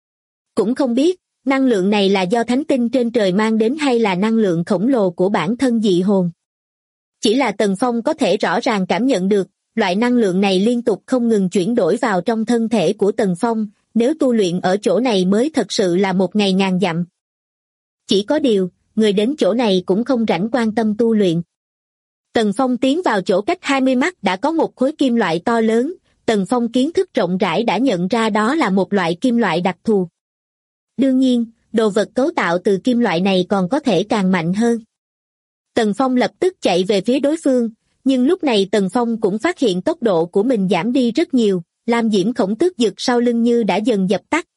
Speaker 2: Cũng không biết, năng lượng này là do thánh tinh trên trời mang đến hay là năng lượng khổng lồ của bản thân dị hồn. Chỉ là Tần Phong có thể rõ ràng cảm nhận được, loại năng lượng này liên tục không ngừng chuyển đổi vào trong thân thể của Tần Phong, nếu tu luyện ở chỗ này mới thật sự là một ngày ngàn dặm. Chỉ có điều, người đến chỗ này cũng không rảnh quan tâm tu luyện. Tần Phong tiến vào chỗ cách 20 mắt đã có một khối kim loại to lớn, Tần Phong kiến thức rộng rãi đã nhận ra đó là một loại kim loại đặc thù. Đương nhiên, đồ vật cấu tạo từ kim loại này còn có thể càng mạnh hơn. Tần Phong lập tức chạy về phía đối phương, nhưng lúc này Tần Phong cũng phát hiện tốc độ của mình giảm đi rất nhiều, lam diễm khổng tước dực sau lưng như đã dần dập tắt.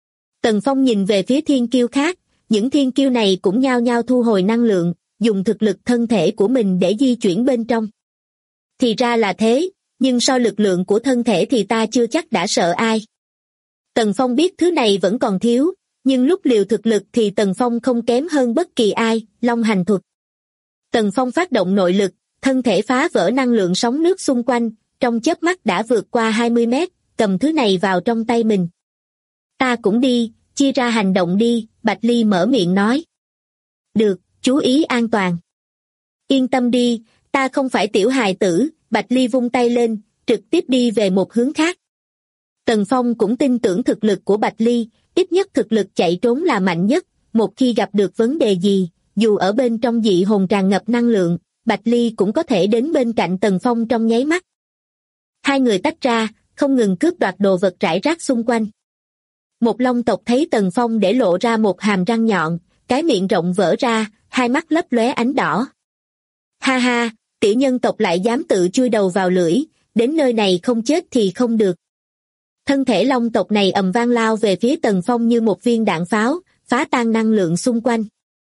Speaker 2: Tần Phong nhìn về phía thiên kiêu khác, những thiên kiêu này cũng nhao nhao thu hồi năng lượng, dùng thực lực thân thể của mình để di chuyển bên trong. Thì ra là thế, nhưng so lực lượng của thân thể thì ta chưa chắc đã sợ ai. Tần Phong biết thứ này vẫn còn thiếu, nhưng lúc liều thực lực thì Tần Phong không kém hơn bất kỳ ai, Long hành thuật. Tần Phong phát động nội lực, thân thể phá vỡ năng lượng sóng nước xung quanh, trong chớp mắt đã vượt qua 20 mét, cầm thứ này vào trong tay mình. Ta cũng đi, chia ra hành động đi, Bạch Ly mở miệng nói. Được, chú ý an toàn. Yên tâm đi, ta không phải tiểu hài tử, Bạch Ly vung tay lên, trực tiếp đi về một hướng khác. Tần Phong cũng tin tưởng thực lực của Bạch Ly, ít nhất thực lực chạy trốn là mạnh nhất, một khi gặp được vấn đề gì, dù ở bên trong dị hồn tràn ngập năng lượng, Bạch Ly cũng có thể đến bên cạnh Tần Phong trong nháy mắt. Hai người tách ra, không ngừng cướp đoạt đồ vật rải rác xung quanh. Một long tộc thấy Tần Phong để lộ ra một hàm răng nhọn, cái miệng rộng vỡ ra, hai mắt lấp lóe ánh đỏ. Ha ha, tiểu nhân tộc lại dám tự chui đầu vào lưỡi, đến nơi này không chết thì không được. Thân thể long tộc này ầm vang lao về phía Tần Phong như một viên đạn pháo, phá tan năng lượng xung quanh.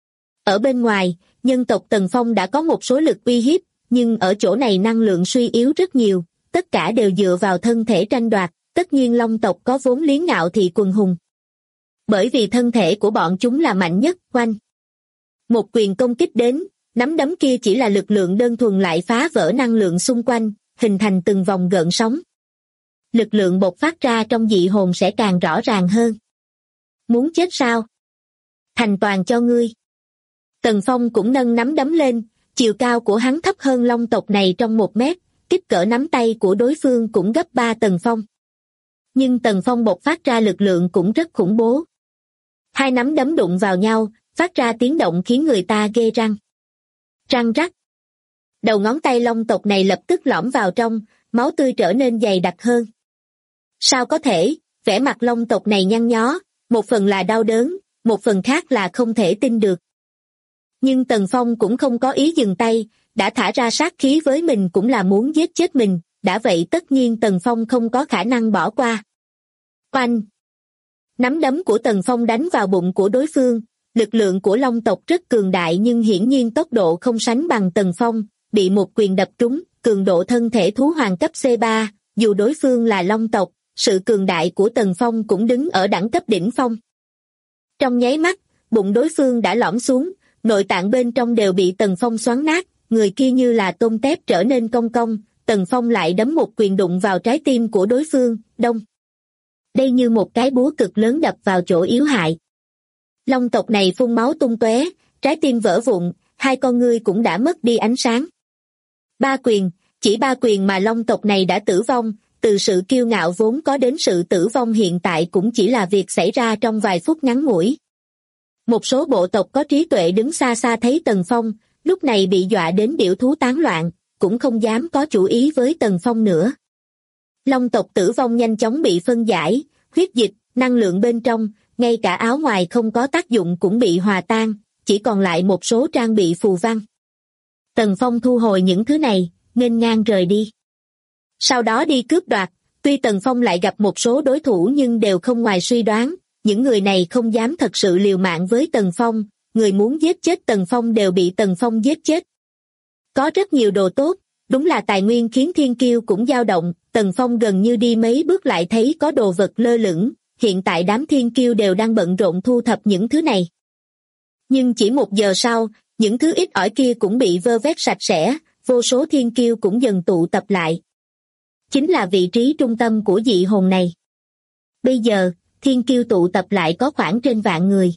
Speaker 2: Ở bên ngoài, nhân tộc Tần Phong đã có một số lực uy hiếp, nhưng ở chỗ này năng lượng suy yếu rất nhiều, tất cả đều dựa vào thân thể tranh đoạt, tất nhiên long tộc có vốn liếng ngạo thị quần hùng. Bởi vì thân thể của bọn chúng là mạnh nhất, oanh. Một quyền công kích đến, nắm đấm kia chỉ là lực lượng đơn thuần lại phá vỡ năng lượng xung quanh, hình thành từng vòng gợn sóng. Lực lượng bộc phát ra trong dị hồn sẽ càng rõ ràng hơn. Muốn chết sao? Thành toàn cho ngươi. Tần Phong cũng nâng nắm đấm lên, chiều cao của hắn thấp hơn long tộc này trong 1 mét, kích cỡ nắm tay của đối phương cũng gấp 3 Tần Phong. Nhưng Tần Phong bộc phát ra lực lượng cũng rất khủng bố. Hai nắm đấm đụng vào nhau, phát ra tiếng động khiến người ta ghê răng. Răng rắc. Đầu ngón tay long tộc này lập tức lõm vào trong, máu tươi trở nên dày đặc hơn. Sao có thể? Vẻ mặt long tộc này nhăn nhó, một phần là đau đớn, một phần khác là không thể tin được. Nhưng Tần Phong cũng không có ý dừng tay, đã thả ra sát khí với mình cũng là muốn giết chết mình, đã vậy tất nhiên Tần Phong không có khả năng bỏ qua. Oanh! Nắm đấm của Tần Phong đánh vào bụng của đối phương, lực lượng của long tộc rất cường đại nhưng hiển nhiên tốc độ không sánh bằng Tần Phong, bị một quyền đập trúng, cường độ thân thể thú hoàng cấp C3, dù đối phương là long tộc, sự cường đại của Tần Phong cũng đứng ở đẳng cấp đỉnh phong. Trong nháy mắt, bụng đối phương đã lõm xuống, nội tạng bên trong đều bị Tần Phong xoắn nát, người kia như là tôm tép trở nên cong cong, Tần Phong lại đấm một quyền đụng vào trái tim của đối phương, đông. Đây như một cái búa cực lớn đập vào chỗ yếu hại. Long tộc này phun máu tung tóe, trái tim vỡ vụn, hai con ngươi cũng đã mất đi ánh sáng. 3 quyền, chỉ 3 quyền mà long tộc này đã tử vong, từ sự kiêu ngạo vốn có đến sự tử vong hiện tại cũng chỉ là việc xảy ra trong vài phút ngắn ngủi. Một số bộ tộc có trí tuệ đứng xa xa thấy Tần Phong, lúc này bị dọa đến điểu thú tán loạn, cũng không dám có chủ ý với Tần Phong nữa. Long tộc tử vong nhanh chóng bị phân giải, huyết dịch, năng lượng bên trong, ngay cả áo ngoài không có tác dụng cũng bị hòa tan, chỉ còn lại một số trang bị phù văn. Tần Phong thu hồi những thứ này, nghênh ngang rời đi. Sau đó đi cướp đoạt, tuy Tần Phong lại gặp một số đối thủ nhưng đều không ngoài suy đoán, những người này không dám thật sự liều mạng với Tần Phong, người muốn giết chết Tần Phong đều bị Tần Phong giết chết. Có rất nhiều đồ tốt, đúng là tài nguyên khiến thiên kiêu cũng dao động, Tần Phong gần như đi mấy bước lại thấy có đồ vật lơ lửng, hiện tại đám thiên kiêu đều đang bận rộn thu thập những thứ này. Nhưng chỉ 1 giờ sau, những thứ ít ỏi kia cũng bị vơ vét sạch sẽ, vô số thiên kiêu cũng dần tụ tập lại. Chính là vị trí trung tâm của dị hồn này. Bây giờ, thiên kiêu tụ tập lại có khoảng trên vạn người.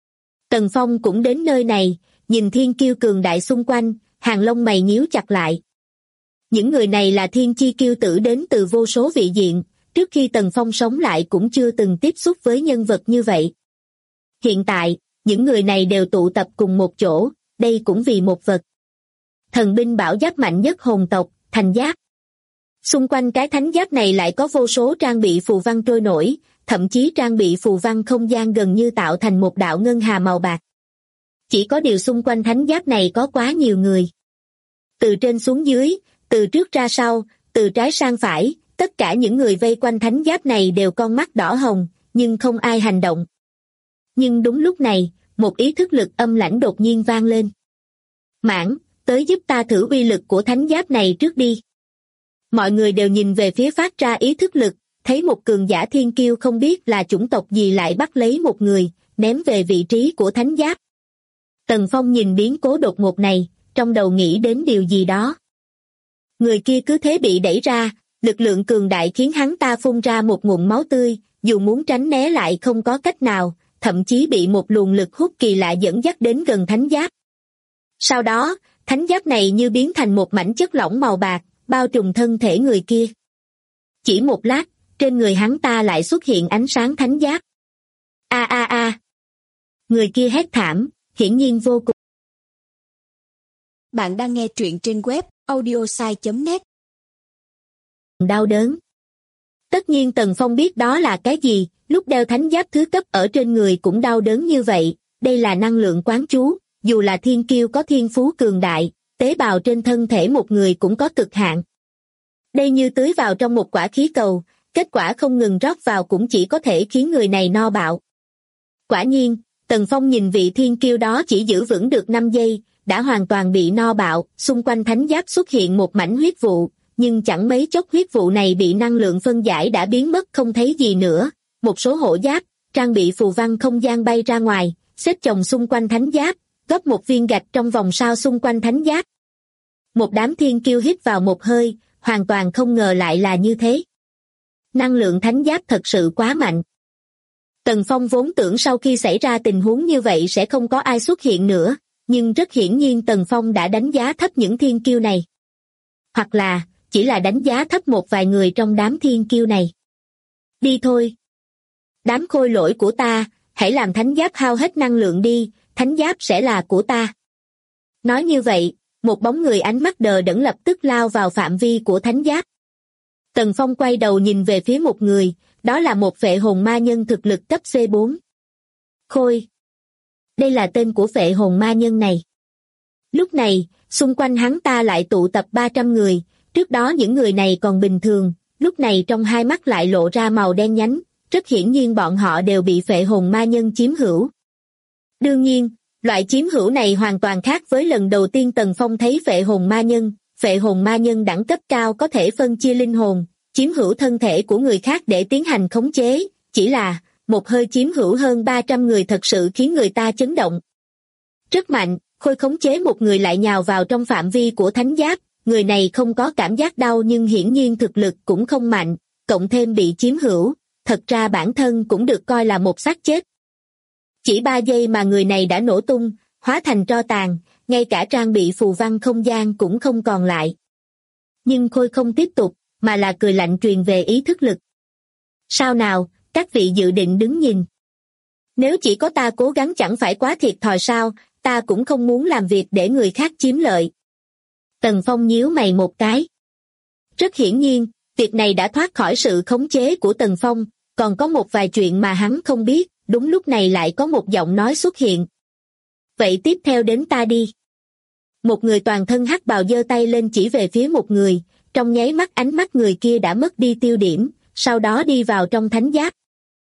Speaker 2: Tần Phong cũng đến nơi này, nhìn thiên kiêu cường đại xung quanh, hàng lông mày nhíu chặt lại. Những người này là thiên chi kiêu tử đến từ vô số vị diện, trước khi Tần Phong sống lại cũng chưa từng tiếp xúc với nhân vật như vậy. Hiện tại, những người này đều tụ tập cùng một chỗ, đây cũng vì một vật. Thần binh bảo giáp mạnh nhất hồn tộc, thành giáp. Xung quanh cái thánh giáp này lại có vô số trang bị phù văn trôi nổi, thậm chí trang bị phù văn không gian gần như tạo thành một đạo ngân hà màu bạc. Chỉ có điều xung quanh thánh giáp này có quá nhiều người. Từ trên xuống dưới, từ trước ra sau, từ trái sang phải, tất cả những người vây quanh thánh giáp này đều con mắt đỏ hồng, nhưng không ai hành động. Nhưng đúng lúc này, một ý thức lực âm lãnh đột nhiên vang lên. Mãn, tới giúp ta thử uy lực của thánh giáp này trước đi. Mọi người đều nhìn về phía phát ra ý thức lực, thấy một cường giả thiên kiêu không biết là chủng tộc gì lại bắt lấy một người, ném về vị trí của thánh giáp. Tần Phong nhìn biến cố đột ngột này, trong đầu nghĩ đến điều gì đó. Người kia cứ thế bị đẩy ra, lực lượng cường đại khiến hắn ta phun ra một ngụm máu tươi, dù muốn tránh né lại không có cách nào, thậm chí bị một luồng lực hút kỳ lạ dẫn dắt đến gần thánh giáp. Sau đó, thánh giáp này như biến thành một mảnh chất lỏng màu bạc, bao trùm thân thể người kia. Chỉ một lát, trên người hắn ta lại xuất hiện ánh sáng thánh giáp. A a a! Người kia hét thảm, hiển nhiên vô cùng.
Speaker 3: Bạn đang nghe truyện trên web audiosai.net.
Speaker 2: Đau đớn. Tất nhiên Tần Phong biết đó là cái gì, lúc đeo thánh giáp thứ cấp ở trên người cũng đau đớn như vậy, đây là năng lượng quán chú, dù là thiên kiêu có thiên phú cường đại, tế bào trên thân thể một người cũng có cực hạn. Đây như tưới vào trong một quả khí cầu, kết quả không ngừng rót vào cũng chỉ có thể khiến người này no bạo. Quả nhiên, Tần Phong nhìn vị thiên kiêu đó chỉ giữ vững được 5 giây, đã hoàn toàn bị no bạo, xung quanh thánh giáp xuất hiện một mảnh huyết vụ, nhưng chẳng mấy chốc huyết vụ này bị năng lượng phân giải đã biến mất không thấy gì nữa. Một số hộ giáp, trang bị phù văn không gian bay ra ngoài, xếp chồng xung quanh thánh giáp, góp một viên gạch trong vòng sao xung quanh thánh giáp. Một đám thiên kiêu hít vào một hơi, hoàn toàn không ngờ lại là như thế. Năng lượng thánh giáp thật sự quá mạnh. Tần Phong vốn tưởng sau khi xảy ra tình huống như vậy sẽ không có ai xuất hiện nữa, nhưng rất hiển nhiên Tần Phong đã đánh giá thấp những thiên kiêu này. Hoặc là, chỉ là đánh giá thấp một vài người trong đám thiên kiêu này. Đi thôi. Đám khôi lỗi của ta, hãy làm thánh giáp hao hết năng lượng đi, thánh giáp sẽ là của ta. Nói như vậy, một bóng người ánh mắt đờ đẫn lập tức lao vào phạm vi của thánh giáp. Tần Phong quay đầu nhìn về phía một người, đó là một phệ hồn ma nhân thực lực cấp C4. Khôi. Đây là tên của phệ hồn ma nhân này. Lúc này, xung quanh hắn ta lại tụ tập 300 người, trước đó những người này còn bình thường, lúc này trong hai mắt lại lộ ra màu đen nhánh, rất hiển nhiên bọn họ đều bị phệ hồn ma nhân chiếm hữu. Đương nhiên, loại chiếm hữu này hoàn toàn khác với lần đầu tiên Tần Phong thấy phệ hồn ma nhân đẳng cấp cao có thể phân chia linh hồn, chiếm hữu thân thể của người khác để tiến hành khống chế, chỉ là một hơi chiếm hữu hơn 300 người thật sự khiến người ta chấn động. Rất mạnh, Khôi khống chế một người lại nhào vào trong phạm vi của thánh giáp, người này không có cảm giác đau nhưng hiển nhiên thực lực cũng không mạnh, cộng thêm bị chiếm hữu, thật ra bản thân cũng được coi là một xác chết. Chỉ 3 giây mà người này đã nổ tung, hóa thành tro tàn, ngay cả trang bị phù văn không gian cũng không còn lại. Nhưng Khôi không tiếp tục, mà là cười lạnh truyền về ý thức lực. Sao nào, các vị dự định đứng nhìn? Nếu chỉ có ta cố gắng chẳng phải quá thiệt thòi sao, ta cũng không muốn làm việc để người khác chiếm lợi. Tần Phong nhíu mày một cái. Rất hiển nhiên, việc này đã thoát khỏi sự khống chế của Tần Phong, còn có một vài chuyện mà hắn không biết, đúng lúc này lại có một giọng nói xuất hiện. Vậy tiếp theo đến ta đi. Một người toàn thân hắc bào giơ tay lên chỉ về phía một người, trong nháy mắt ánh mắt người kia đã mất đi tiêu điểm, sau đó đi vào trong thánh giáp.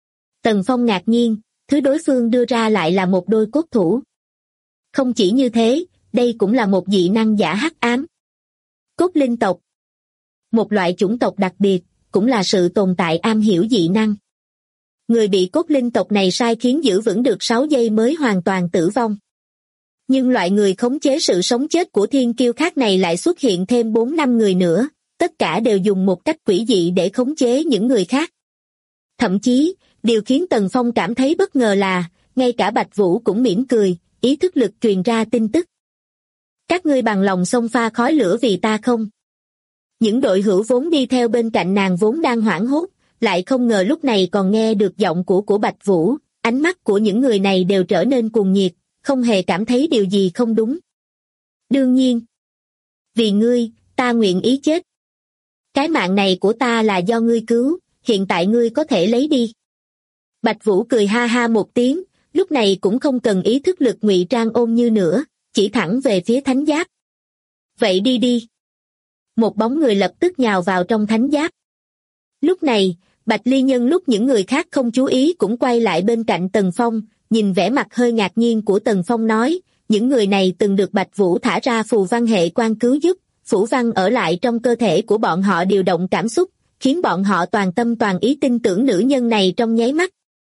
Speaker 2: Tần Phong ngạc nhiên, thứ đối phương đưa ra lại là một đôi cốt thủ. Không chỉ như thế, đây cũng là một dị năng giả hắc ám. Cốt linh tộc. Một loại chủng tộc đặc biệt, cũng là sự tồn tại am hiểu dị năng. Người bị cốt linh tộc này sai khiến giữ vững được 6 giây mới hoàn toàn tử vong. Nhưng loại người khống chế sự sống chết của thiên kiêu khác này lại xuất hiện thêm 4-5 người nữa, tất cả đều dùng một cách quỷ dị để khống chế những người khác. Thậm chí, điều khiến Tần Phong cảm thấy bất ngờ là, ngay cả Bạch Vũ cũng mỉm cười, ý thức lực truyền ra tin tức. Các ngươi bằng lòng xông pha khói lửa vì ta không? Những đội hữu vốn đi theo bên cạnh nàng vốn đang hoảng hốt, lại không ngờ lúc này còn nghe được giọng của Bạch Vũ, ánh mắt của những người này đều trở nên cuồng nhiệt, không hề cảm thấy điều gì không đúng. Đương nhiên, vì ngươi, ta nguyện ý chết. Cái mạng này của ta là do ngươi cứu, hiện tại ngươi có thể lấy đi. Bạch Vũ cười ha ha một tiếng, lúc này cũng không cần ý thức lực ngụy trang ôn như nữa, chỉ thẳng về phía thánh giáp. Vậy đi đi. Một bóng người lập tức nhào vào trong thánh giáp. Lúc này, Bạch Ly nhân lúc những người khác không chú ý cũng quay lại bên cạnh Tần Phong, nhìn vẻ mặt hơi ngạc nhiên của Tần Phong nói, những người này từng được Bạch Vũ thả ra phù văn hệ quan cứu giúp, phù văn ở lại trong cơ thể của bọn họ điều động cảm xúc, khiến bọn họ toàn tâm toàn ý tin tưởng nữ nhân này trong nháy mắt.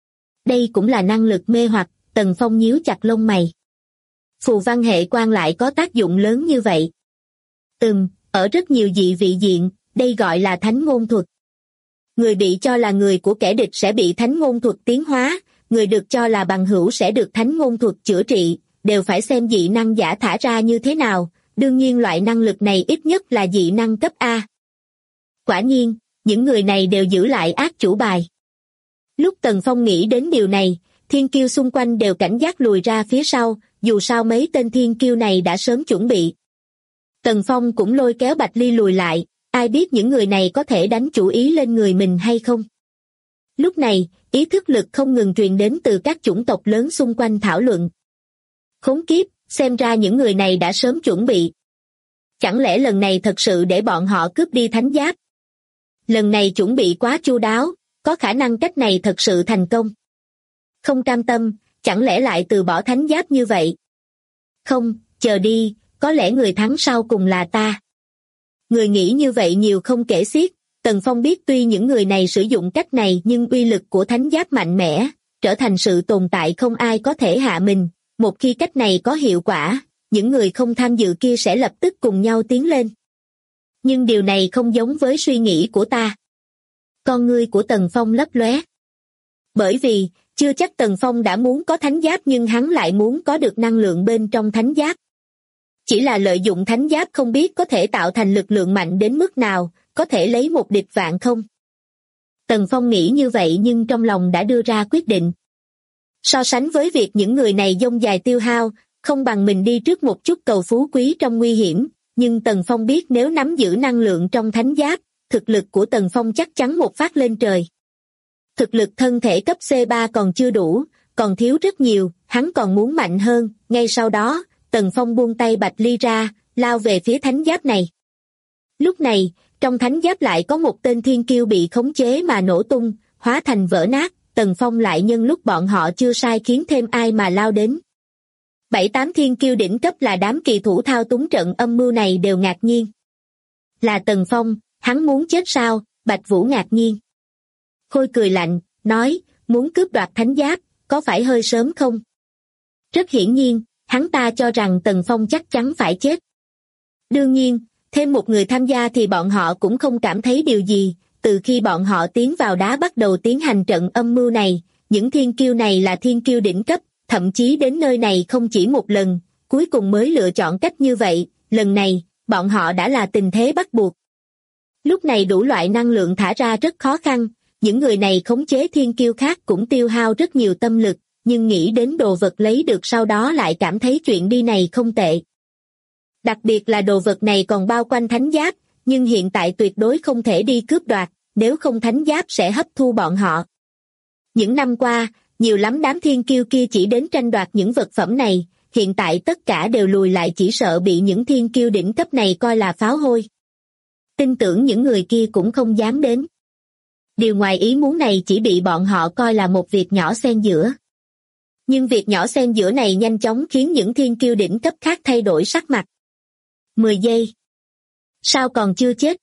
Speaker 2: Đây cũng là năng lực mê hoặc, Tần Phong nhíu chặt lông mày. Phù văn hệ quan lại có tác dụng lớn như vậy. Ở rất nhiều dị vị diện, đây gọi là thánh ngôn thuật. Người bị cho là người của kẻ địch sẽ bị thánh ngôn thuật tiến hóa, người được cho là bằng hữu sẽ được thánh ngôn thuật chữa trị, đều phải xem dị năng giả thả ra như thế nào, đương nhiên loại năng lực này ít nhất là dị năng cấp A. Quả nhiên, những người này đều giữ lại ác chủ bài. Lúc Tần Phong nghĩ đến điều này, thiên kiêu xung quanh đều cảnh giác lùi ra phía sau, dù sao mấy tên thiên kiêu này đã sớm chuẩn bị. Tần Phong cũng lôi kéo Bạch Ly lùi lại, ai biết những người này có thể đánh chủ ý lên người mình hay không. Lúc này, ý thức lực không ngừng truyền đến từ các chủng tộc lớn xung quanh thảo luận. Khốn kiếp, xem ra những người này đã sớm chuẩn bị. Chẳng lẽ lần này thật sự để bọn họ cướp đi thánh giáp? Lần này chuẩn bị quá chu đáo, có khả năng cách này thật sự thành công. Không cam tâm, chẳng lẽ lại từ bỏ thánh giáp như vậy? Không, chờ đi, có lẽ người thắng sau cùng là ta. Người nghĩ như vậy nhiều không kể xiết. Tần Phong biết tuy những người này sử dụng cách này nhưng uy lực của thánh giáp mạnh mẽ, trở thành sự tồn tại không ai có thể hạ mình. Một khi cách này có hiệu quả, những người không tham dự kia sẽ lập tức cùng nhau tiến lên. Nhưng điều này không giống với suy nghĩ của ta. Con ngươi của Tần Phong lấp lóe. Bởi vì, chưa chắc Tần Phong đã muốn có thánh giáp nhưng hắn lại muốn có được năng lượng bên trong thánh giáp. Chỉ là lợi dụng thánh giáp không biết có thể tạo thành lực lượng mạnh đến mức nào, có thể lấy một địch vạn không? Tần Phong nghĩ như vậy nhưng trong lòng đã đưa ra quyết định. So sánh với việc những người này dông dài tiêu hao, không bằng mình đi trước một chút cầu phú quý trong nguy hiểm, nhưng Tần Phong biết nếu nắm giữ năng lượng trong thánh giáp, thực lực của Tần Phong chắc chắn một phát lên trời. Thực lực thân thể cấp C3 còn chưa đủ, còn thiếu rất nhiều, hắn còn muốn mạnh hơn. Ngay sau đó, Tần Phong buông tay Bạch Ly ra, lao về phía thánh giáp này. Lúc này, trong thánh giáp lại có một tên thiên kiêu bị khống chế mà nổ tung, hóa thành vỡ nát. Tần Phong lại nhân lúc bọn họ chưa sai khiến thêm ai mà lao đến. 7-8 thiên kiêu đỉnh cấp là đám kỳ thủ thao túng trận âm mưu này đều ngạc nhiên. Là Tần Phong, hắn muốn chết sao? Bạch Vũ ngạc nhiên. Khôi cười lạnh, nói, muốn cướp đoạt thánh giáp, có phải hơi sớm không? Rất hiển nhiên, hắn ta cho rằng Tần Phong chắc chắn phải chết. Đương nhiên, thêm một người tham gia thì bọn họ cũng không cảm thấy điều gì. Từ khi bọn họ tiến vào đá bắt đầu tiến hành trận âm mưu này, những thiên kiêu này là thiên kiêu đỉnh cấp, thậm chí đến nơi này không chỉ một lần, cuối cùng mới lựa chọn cách như vậy. Lần này, bọn họ đã là tình thế bắt buộc. Lúc này đủ loại năng lượng thả ra rất khó khăn, những người này khống chế thiên kiêu khác cũng tiêu hao rất nhiều tâm lực, nhưng nghĩ đến đồ vật lấy được sau đó lại cảm thấy chuyện đi này không tệ. Đặc biệt là đồ vật này còn bao quanh thánh giáp, nhưng hiện tại tuyệt đối không thể đi cướp đoạt, nếu không thánh giáp sẽ hấp thu bọn họ. Những năm qua, nhiều lắm đám thiên kiêu kia chỉ đến tranh đoạt những vật phẩm này, hiện tại tất cả đều lùi lại chỉ sợ bị những thiên kiêu đỉnh cấp này coi là pháo hôi. Tin tưởng những người kia cũng không dám đến. Điều ngoài ý muốn này chỉ bị bọn họ coi là một việc nhỏ xen giữa. Nhưng việc nhỏ xen giữa này nhanh chóng khiến những thiên kiêu đỉnh cấp khác thay đổi sắc mặt. 10 giây. Sao còn chưa chết?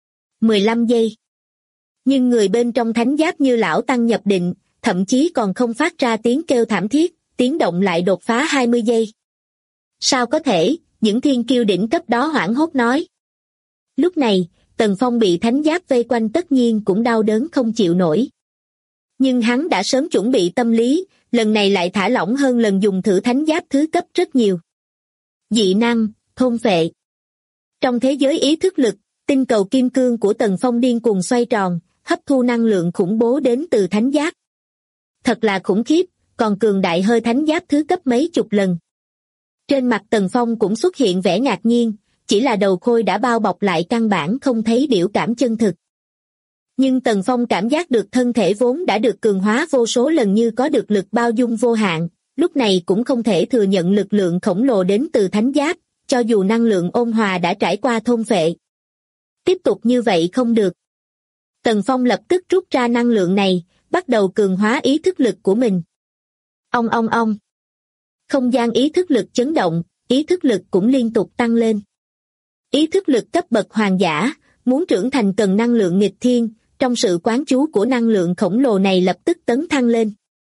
Speaker 2: 15 giây. Nhưng người bên trong thánh giáp như lão tăng nhập định, thậm chí còn không phát ra tiếng kêu thảm thiết, tiếng động lại đột phá 20 giây. Sao có thể? Những thiên kiêu đỉnh cấp đó hoảng hốt nói. Lúc này, Tần Phong bị thánh giáp vây quanh tất nhiên cũng đau đớn không chịu nổi. Nhưng hắn đã sớm chuẩn bị tâm lý, lần này lại thả lỏng hơn lần dùng thử thánh giáp thứ cấp rất nhiều. Dị năng, thôn phệ. Trong thế giới ý thức lực, tinh cầu kim cương của Tần Phong điên cuồng xoay tròn, hấp thu năng lượng khủng bố đến từ thánh giáp. Thật là khủng khiếp, còn cường đại hơi thánh giáp thứ cấp mấy chục lần. Trên mặt Tần Phong cũng xuất hiện vẻ ngạc nhiên, chỉ là đầu khôi đã bao bọc lại căn bản không thấy biểu cảm chân thực. Nhưng Tần Phong cảm giác được thân thể vốn đã được cường hóa vô số lần như có được lực bao dung vô hạn, lúc này cũng không thể thừa nhận lực lượng khổng lồ đến từ thánh giáp, cho dù năng lượng ôn hòa đã trải qua thôn phệ. Tiếp tục như vậy không được. Tần Phong lập tức rút ra năng lượng này, bắt đầu cường hóa ý thức lực của mình. Ong ong ong. Không gian ý thức lực chấn động, ý thức lực cũng liên tục tăng lên. Ý thức lực cấp bậc hoàng giả, muốn trưởng thành cần năng lượng nghịch thiên, trong sự quán chú của năng lượng khổng lồ này lập tức tấn thăng lên.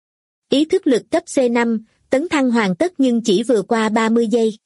Speaker 2: Ý thức lực cấp C5, tấn thăng hoàn tất nhưng chỉ vừa qua 30 giây.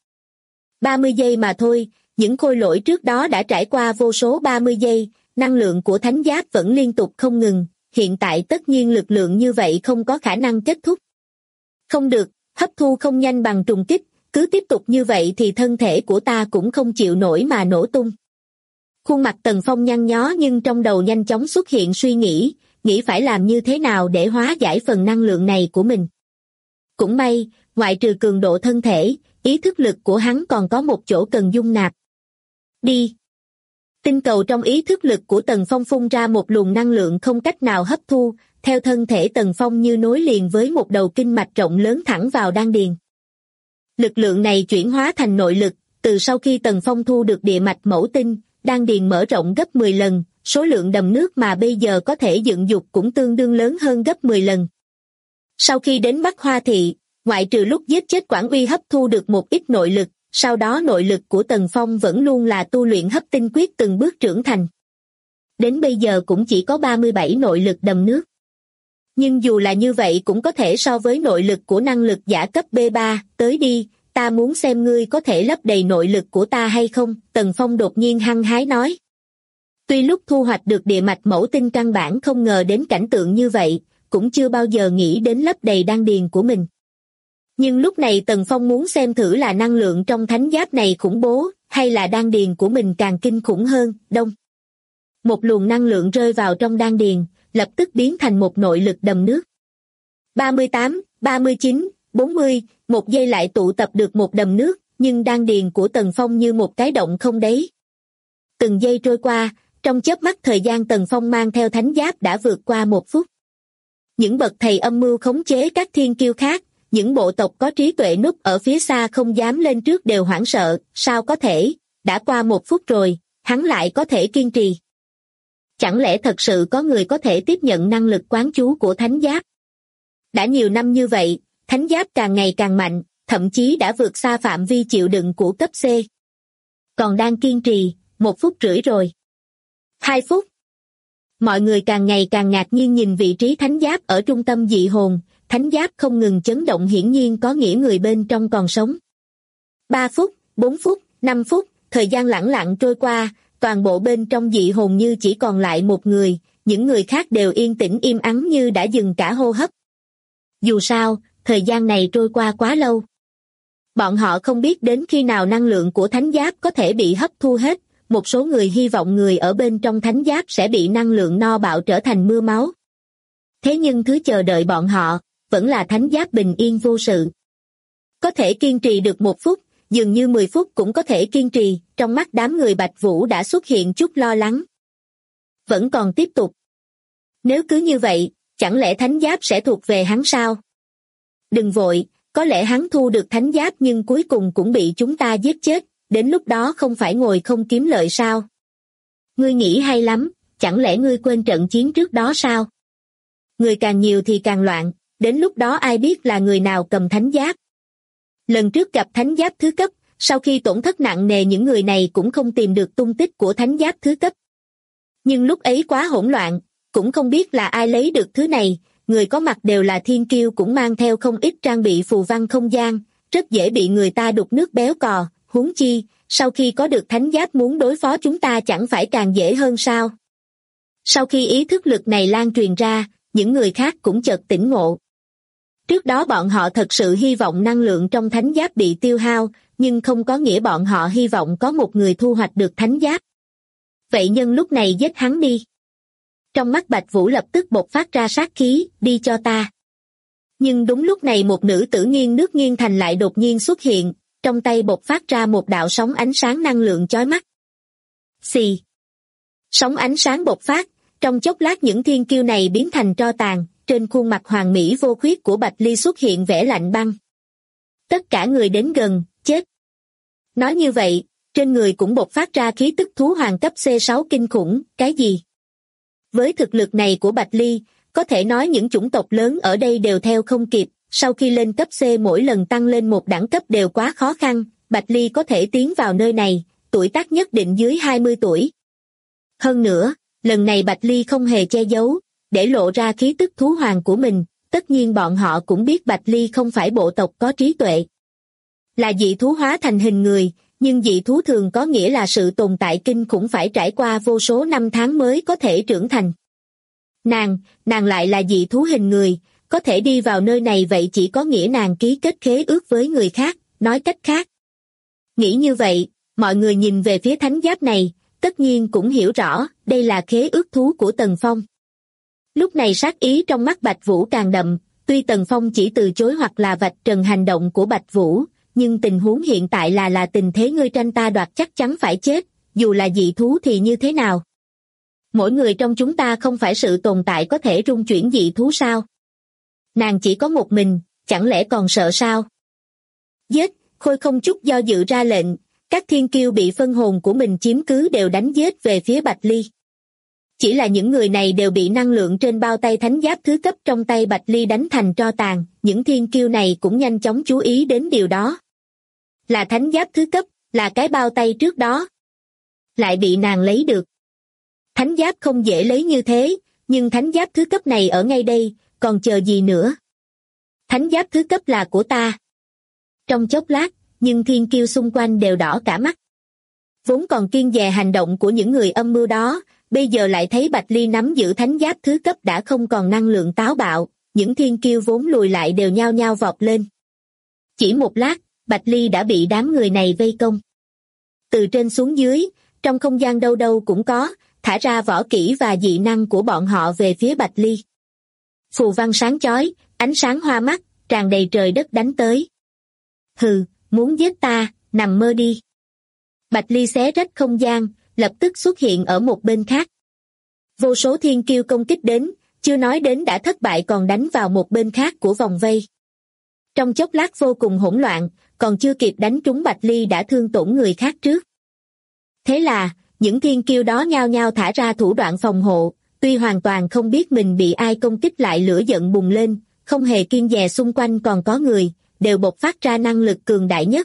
Speaker 2: 30 giây mà thôi, những khôi lỗi trước đó đã trải qua vô số 30 giây, năng lượng của thánh giáp vẫn liên tục không ngừng, hiện tại tất nhiên lực lượng như vậy không có khả năng kết thúc. Không được, hấp thu không nhanh bằng trùng kích, cứ tiếp tục như vậy thì thân thể của ta cũng không chịu nổi mà nổ tung. Khuôn mặt Tần Phong nhăn nhó nhưng trong đầu nhanh chóng xuất hiện suy nghĩ phải làm như thế nào để hóa giải phần năng lượng này của mình. Cũng may, ngoại trừ cường độ thân thể, ý thức lực của hắn còn có một chỗ cần dung nạp. Đi! Tinh cầu trong ý thức lực của Tần Phong phun ra một luồng năng lượng không cách nào hấp thu, theo thân thể Tần Phong như nối liền với một đầu kinh mạch rộng lớn thẳng vào đan điền. Lực lượng này chuyển hóa thành nội lực, từ sau khi Tần Phong thu được địa mạch mẫu tinh, đan điền mở rộng gấp 10 lần, số lượng đầm nước mà bây giờ có thể dựng dục cũng tương đương lớn hơn gấp 10 lần. Sau khi đến Bắc Hoa Thị, ngoại trừ lúc giết chết Quản Uy hấp thu được một ít nội lực, sau đó nội lực của Tần Phong vẫn luôn là tu luyện hấp tinh quyết từng bước trưởng thành. Đến bây giờ cũng chỉ có 37 nội lực đầm nước. Nhưng dù là như vậy cũng có thể so với nội lực của năng lực giả cấp B3, tới đi, ta muốn xem ngươi có thể lấp đầy nội lực của ta hay không, Tần Phong đột nhiên hăng hái nói. Tuy lúc thu hoạch được địa mạch mẫu tinh căn bản không ngờ đến cảnh tượng như vậy, cũng chưa bao giờ nghĩ đến lấp đầy đan điền của mình. Nhưng lúc này Tần Phong muốn xem thử là năng lượng trong thánh giáp này khủng bố, hay là đan điền của mình càng kinh khủng hơn, đông. Một luồng năng lượng rơi vào trong đan điền, lập tức biến thành một nội lực đầm nước. 38, 39, 40, một giây lại tụ tập được một đầm nước, nhưng đan điền của Tần Phong như một cái động không đáy. Từng giây trôi qua, trong chớp mắt thời gian Tần Phong mang theo thánh giáp đã vượt qua 1 phút. Những bậc thầy âm mưu khống chế các thiên kiêu khác, những bộ tộc có trí tuệ núp ở phía xa không dám lên trước đều hoảng sợ, sao có thể, đã qua 1 phút rồi, hắn lại có thể kiên trì. Chẳng lẽ thật sự có người có thể tiếp nhận năng lực quán chú của thánh giáp? Đã nhiều năm như vậy, thánh giáp càng ngày càng mạnh, thậm chí đã vượt xa phạm vi chịu đựng của cấp C. Còn đang kiên trì, 1 phút rưỡi rồi. 2 phút. Mọi người càng ngày càng ngạc nhiên nhìn vị trí thánh giáp ở trung tâm dị hồn, thánh giáp không ngừng chấn động hiển nhiên có nghĩa người bên trong còn sống. 3 phút, 4 phút, 5 phút, thời gian lẳng lặng trôi qua, toàn bộ bên trong dị hồn như chỉ còn lại một người, những người khác đều yên tĩnh im ắng như đã dừng cả hô hấp. Dù sao, thời gian này trôi qua quá lâu. Bọn họ không biết đến khi nào năng lượng của thánh giáp có thể bị hấp thu hết, một số người hy vọng người ở bên trong thánh giáp sẽ bị năng lượng no bạo trở thành mưa máu. Thế nhưng thứ chờ đợi bọn họ, vẫn là thánh giáp bình yên vô sự. Có thể kiên trì được 1 phút, dường như 10 phút cũng có thể kiên trì, trong mắt đám người Bạch Vũ đã xuất hiện chút lo lắng. Vẫn còn tiếp tục. Nếu cứ như vậy, chẳng lẽ thánh giáp sẽ thuộc về hắn sao? Đừng vội, có lẽ hắn thu được thánh giáp nhưng cuối cùng cũng bị chúng ta giết chết, đến lúc đó không phải ngồi không kiếm lợi sao? Ngươi nghĩ hay lắm, chẳng lẽ ngươi quên trận chiến trước đó sao? Người càng nhiều thì càng loạn, đến lúc đó ai biết là người nào cầm thánh giáp. Lần trước gặp thánh giáp thứ cấp, sau khi tổn thất nặng nề những người này cũng không tìm được tung tích của thánh giáp thứ cấp. Nhưng lúc ấy quá hỗn loạn, cũng không biết là ai lấy được thứ này, người có mặt đều là thiên kiêu cũng mang theo không ít trang bị phù văn không gian, rất dễ bị người ta đục nước béo cò, huống chi, sau khi có được thánh giáp muốn đối phó chúng ta chẳng phải càng dễ hơn sao? Sau khi ý thức lực này lan truyền ra, những người khác cũng chợt tỉnh ngộ. Trước đó bọn họ thật sự hy vọng năng lượng trong thánh giáp bị tiêu hao, nhưng không có nghĩa bọn họ hy vọng có một người thu hoạch được thánh giáp. Vậy nhân lúc này giết hắn đi. Trong mắt Bạch Vũ lập tức bộc phát ra sát khí, đi cho ta. Nhưng đúng lúc này một nữ tử nghiêng nước nghiêng thành lại đột nhiên xuất hiện, trong tay bộc phát ra một đạo sóng ánh sáng năng lượng chói mắt. Xì. Sóng ánh sáng bộc phát, trong chốc lát những thiên kiêu này biến thành tro tàn, trên khuôn mặt hoàn mỹ vô khuyết của Bạch Ly xuất hiện vẻ lạnh băng. Tất cả người đến gần, chết. Nói như vậy, trên người cũng bộc phát ra khí tức thú hoàng cấp C6 kinh khủng, cái gì? Với thực lực này của Bạch Ly, có thể nói những chủng tộc lớn ở đây đều theo không kịp, sau khi lên cấp C mỗi lần tăng lên một đẳng cấp đều quá khó khăn, Bạch Ly có thể tiến vào nơi này, tuổi tác nhất định dưới 20 tuổi. Hơn nữa, lần này Bạch Ly không hề che giấu, để lộ ra khí tức thú hoàng của mình, tất nhiên bọn họ cũng biết Bạch Ly không phải bộ tộc có trí tuệ. Là dị thú hóa thành hình người, nhưng dị thú thường có nghĩa là sự tồn tại kinh khủng phải trải qua vô số năm tháng mới có thể trưởng thành. Nàng lại là dị thú hình người, có thể đi vào nơi này vậy chỉ có nghĩa nàng ký kết khế ước với người khác, nói cách khác. Nghĩ như vậy, mọi người nhìn về phía thánh giáp này, tất nhiên cũng hiểu rõ, đây là khế ước thú của Tần Phong. Lúc này sát ý trong mắt Bạch Vũ càng đậm, tuy Tần Phong chỉ từ chối hoặc là vạch trần hành động của Bạch Vũ, nhưng tình huống hiện tại là tình thế ngươi tranh ta đoạt chắc chắn phải chết, dù là dị thú thì như thế nào? Mỗi người trong chúng ta không phải sự tồn tại có thể rung chuyển dị thú sao? Nàng chỉ có một mình, chẳng lẽ còn sợ sao? Giết, Khôi không chút do dự ra lệnh, các thiên kiêu bị phân hồn của mình chiếm cứ đều đánh giết về phía Bạch Ly. Chỉ là những người này đều bị năng lượng trên bao tay thánh giáp thứ cấp trong tay Bạch Ly đánh thành tro tàn, những thiên kiêu này cũng nhanh chóng chú ý đến điều đó. Là thánh giáp thứ cấp, là cái bao tay trước đó. Lại bị nàng lấy được. Thánh giáp không dễ lấy như thế, nhưng thánh giáp thứ cấp này ở ngay đây, còn chờ gì nữa? Thánh giáp thứ cấp là của ta. Trong chốc lát, nhưng thiên kiêu xung quanh đều đỏ cả mắt. Vốn còn kiêng dè hành động của những người âm mưu đó, bây giờ lại thấy Bạch Ly nắm giữ thánh giáp thứ cấp đã không còn năng lượng táo bạo, những thiên kiêu vốn lùi lại đều nhao nhao vọt lên. Chỉ một lát, Bạch Ly đã bị đám người này vây công. Từ trên xuống dưới, trong không gian đâu đâu cũng có, thả ra võ kỹ và dị năng của bọn họ về phía Bạch Ly. Phù văn sáng chói, ánh sáng hoa mắt, tràn đầy trời đất đánh tới. Hừ, muốn giết ta, nằm mơ đi. Bạch Ly xé rách không gian, lập tức xuất hiện ở một bên khác. Vô số thiên kiêu công kích đến, chưa nói đến đã thất bại còn đánh vào một bên khác của vòng vây. Trong chốc lát vô cùng hỗn loạn, còn chưa kịp đánh trúng Bạch Ly đã thương tổn người khác trước. Thế là, những thiên kiêu đó nhao nhao thả ra thủ đoạn phòng hộ, tuy hoàn toàn không biết mình bị ai công kích lại lửa giận bùng lên, không hề kiêng dè xung quanh còn có người, đều bộc phát ra năng lực cường đại nhất.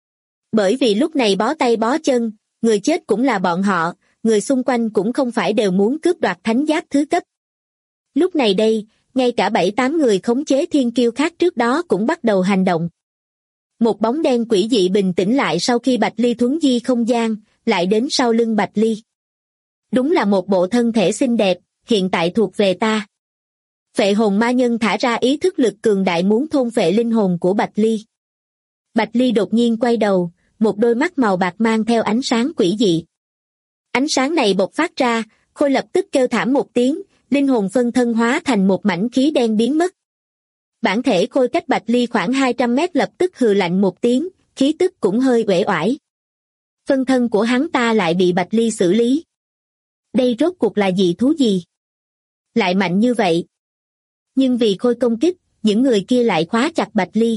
Speaker 2: Bởi vì lúc này bó tay bó chân, người chết cũng là bọn họ, người xung quanh cũng không phải đều muốn cướp đoạt thánh giáp thứ cấp. Lúc này đây, ngay cả 7-8 người khống chế thiên kiêu khác trước đó cũng bắt đầu hành động. Một bóng đen quỷ dị bình tĩnh lại sau khi Bạch Ly thuấn di không gian, lại đến sau lưng Bạch Ly. Đúng là một bộ thân thể xinh đẹp, hiện tại thuộc về ta. Phệ hồn ma nhân thả ra ý thức lực cường đại muốn thôn phệ linh hồn của Bạch Ly. Bạch Ly đột nhiên quay đầu, một đôi mắt màu bạc mang theo ánh sáng quỷ dị. Ánh sáng này bộc phát ra, Khôi lập tức kêu thảm một tiếng, linh hồn phân thân hóa thành một mảnh khí đen biến mất. Bản thể Khôi cách Bạch Ly khoảng 200 mét lập tức hừ lạnh một tiếng, khí tức cũng hơi uể oải. Phân thân của hắn ta lại bị Bạch Ly xử lý. Đây rốt cuộc là dị thú gì? Lại mạnh như vậy. Nhưng vì Khôi công kích, những người kia lại khóa chặt Bạch Ly.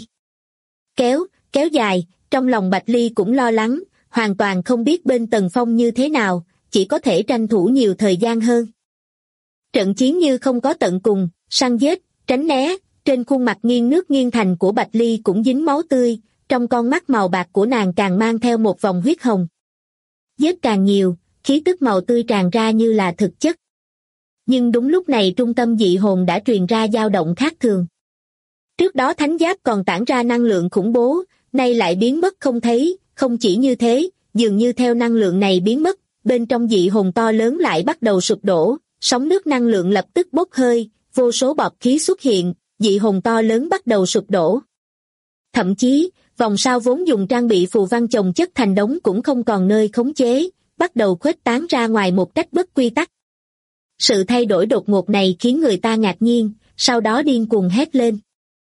Speaker 2: Kéo dài, trong lòng Bạch Ly cũng lo lắng, hoàn toàn không biết bên Tần Phong như thế nào, chỉ có thể tranh thủ nhiều thời gian hơn. Trận chiến như không có tận cùng, săn giết, tránh né, trên khuôn mặt nghiêng nước nghiêng thành của Bạch Ly cũng dính máu tươi, trong con mắt màu bạc của nàng càng mang theo một vòng huyết hồng. Giết càng nhiều, khí tức màu tươi tràn ra như là thực chất. Nhưng đúng lúc này trung tâm dị hồn đã truyền ra dao động khác thường. Trước đó thánh giáp còn tản ra năng lượng khủng bố, nay lại biến mất không thấy, không chỉ như thế, dường như theo năng lượng này biến mất, bên trong dị hồn to lớn lại bắt đầu sụp đổ, sóng nước năng lượng lập tức bốc hơi, vô số bọt khí xuất hiện, dị hồn to lớn bắt đầu sụp đổ. Thậm chí, vòng sao vốn dùng trang bị phù văn chồng chất thành đống cũng không còn nơi khống chế, bắt đầu khuếch tán ra ngoài một cách bất quy tắc. Sự thay đổi đột ngột này khiến người ta ngạc nhiên, sau đó điên cuồng hét lên.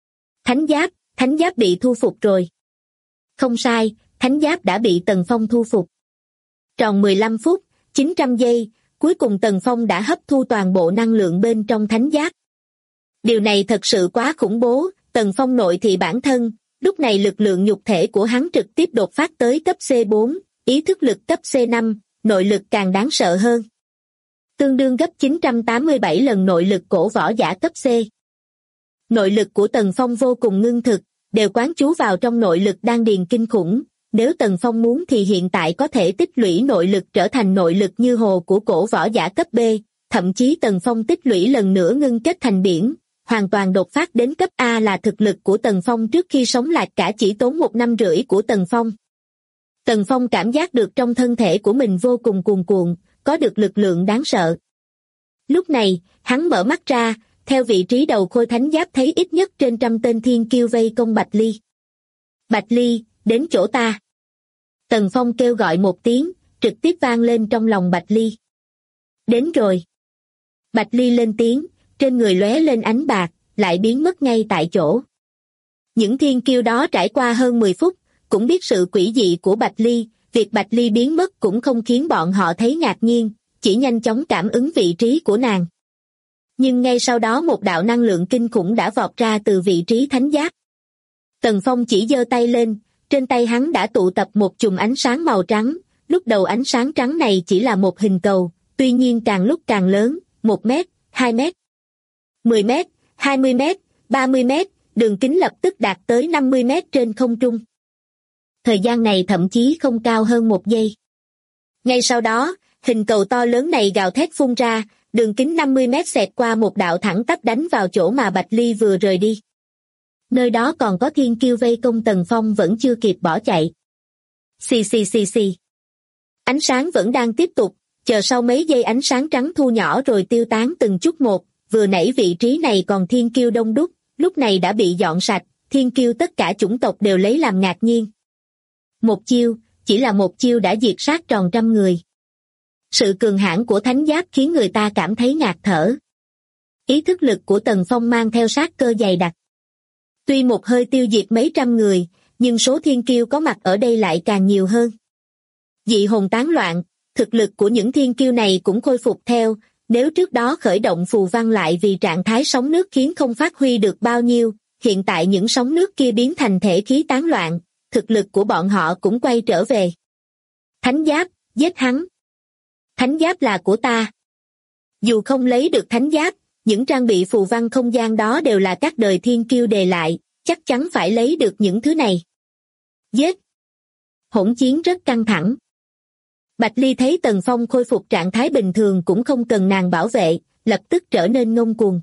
Speaker 2: Thánh giáp bị thu phục rồi. Không sai, thánh giáp đã bị Tần Phong thu phục. Tròn 15 phút, 900 giây, cuối cùng Tần Phong đã hấp thu toàn bộ năng lượng bên trong thánh giáp. Điều này thật sự quá khủng bố, Tần Phong nội thị bản thân, lúc này lực lượng nhục thể của hắn trực tiếp đột phát tới cấp C4, ý thức lực cấp C5, nội lực càng đáng sợ hơn. Tương đương gấp 987 lần nội lực cổ võ giả cấp C. Nội lực của Tần Phong vô cùng ngưng thực, đều quán chú vào trong nội lực đan điền kinh khủng. Nếu Tần Phong muốn thì hiện tại có thể tích lũy nội lực trở thành nội lực như hồ của cổ võ giả cấp B, thậm chí Tần Phong tích lũy lần nữa ngưng kết thành biển, hoàn toàn đột phát đến cấp A là thực lực của Tần Phong trước khi sống lại cả chỉ tốn 1 năm rưỡi của Tần Phong. Tần Phong cảm giác được trong thân thể của mình vô cùng cuồn cuộn, có được lực lượng đáng sợ. Lúc này, hắn mở mắt ra, theo vị trí đầu Khôi thánh giáp thấy ít nhất trên 100 tên thiên kiêu vây công Bạch Ly. Bạch Ly, đến chỗ ta. Tần Phong kêu gọi một tiếng, trực tiếp vang lên trong lòng Bạch Ly. Đến rồi. Bạch Ly lên tiếng, trên người lóe lên ánh bạc, lại biến mất ngay tại chỗ. Những thiên kiêu đó trải qua hơn 10 phút, cũng biết sự quỷ dị của Bạch Ly, việc Bạch Ly biến mất cũng không khiến bọn họ thấy ngạc nhiên, chỉ nhanh chóng cảm ứng vị trí của nàng. Nhưng ngay sau đó một đạo năng lượng kinh khủng đã vọt ra từ vị trí thánh giáp. Tần Phong chỉ giơ tay lên, trên tay hắn đã tụ tập một chùm ánh sáng màu trắng, lúc đầu ánh sáng trắng này chỉ là một hình cầu, tuy nhiên càng lúc càng lớn, 1 mét, 2 mét, 10 mét, 20 mét, 30 mét, đường kính lập tức đạt tới 50 mét trên không trung. Thời gian này thậm chí không cao hơn 1 giây. Ngay sau đó, hình cầu to lớn này gào thét phun ra, đường kính 50 mét xẹt qua một đạo thẳng tắp đánh vào chỗ mà Bạch Ly vừa rời đi. Nơi đó còn có thiên kiêu vây công Tần Phong vẫn chưa kịp bỏ chạy. Xì xì xì xì. Ánh sáng vẫn đang tiếp tục, chờ sau mấy giây ánh sáng trắng thu nhỏ rồi tiêu tán từng chút một, vừa nãy vị trí này còn thiên kiêu đông đúc, lúc này đã bị dọn sạch, thiên kiêu tất cả chủng tộc đều lấy làm ngạc nhiên. Một chiêu, chỉ là một chiêu đã diệt sát tròn trăm người. Sự cường hãn của thánh giáp khiến người ta cảm thấy ngạt thở. Ý thức lực của Tần Phong mang theo sát cơ dày đặc. Tuy một hơi tiêu diệt mấy trăm người, nhưng số thiên kiêu có mặt ở đây lại càng nhiều hơn. Dị hồn tán loạn, thực lực của những thiên kiêu này cũng khôi phục theo, nếu trước đó khởi động phù văn lại vì trạng thái sóng nước khiến không phát huy được bao nhiêu, hiện tại những sóng nước kia biến thành thể khí tán loạn, thực lực của bọn họ cũng quay trở về. Thánh giáp, giết hắn. Thánh giáp là của ta. Dù không lấy được thánh giáp, những trang bị phù văn không gian đó đều là các đời thiên kiêu đề lại, chắc chắn phải lấy được những thứ này. Giết. Hỗn chiến rất căng thẳng. Bạch Ly thấy Tần Phong khôi phục trạng thái bình thường cũng không cần nàng bảo vệ, lập tức trở nên ngông cuồng.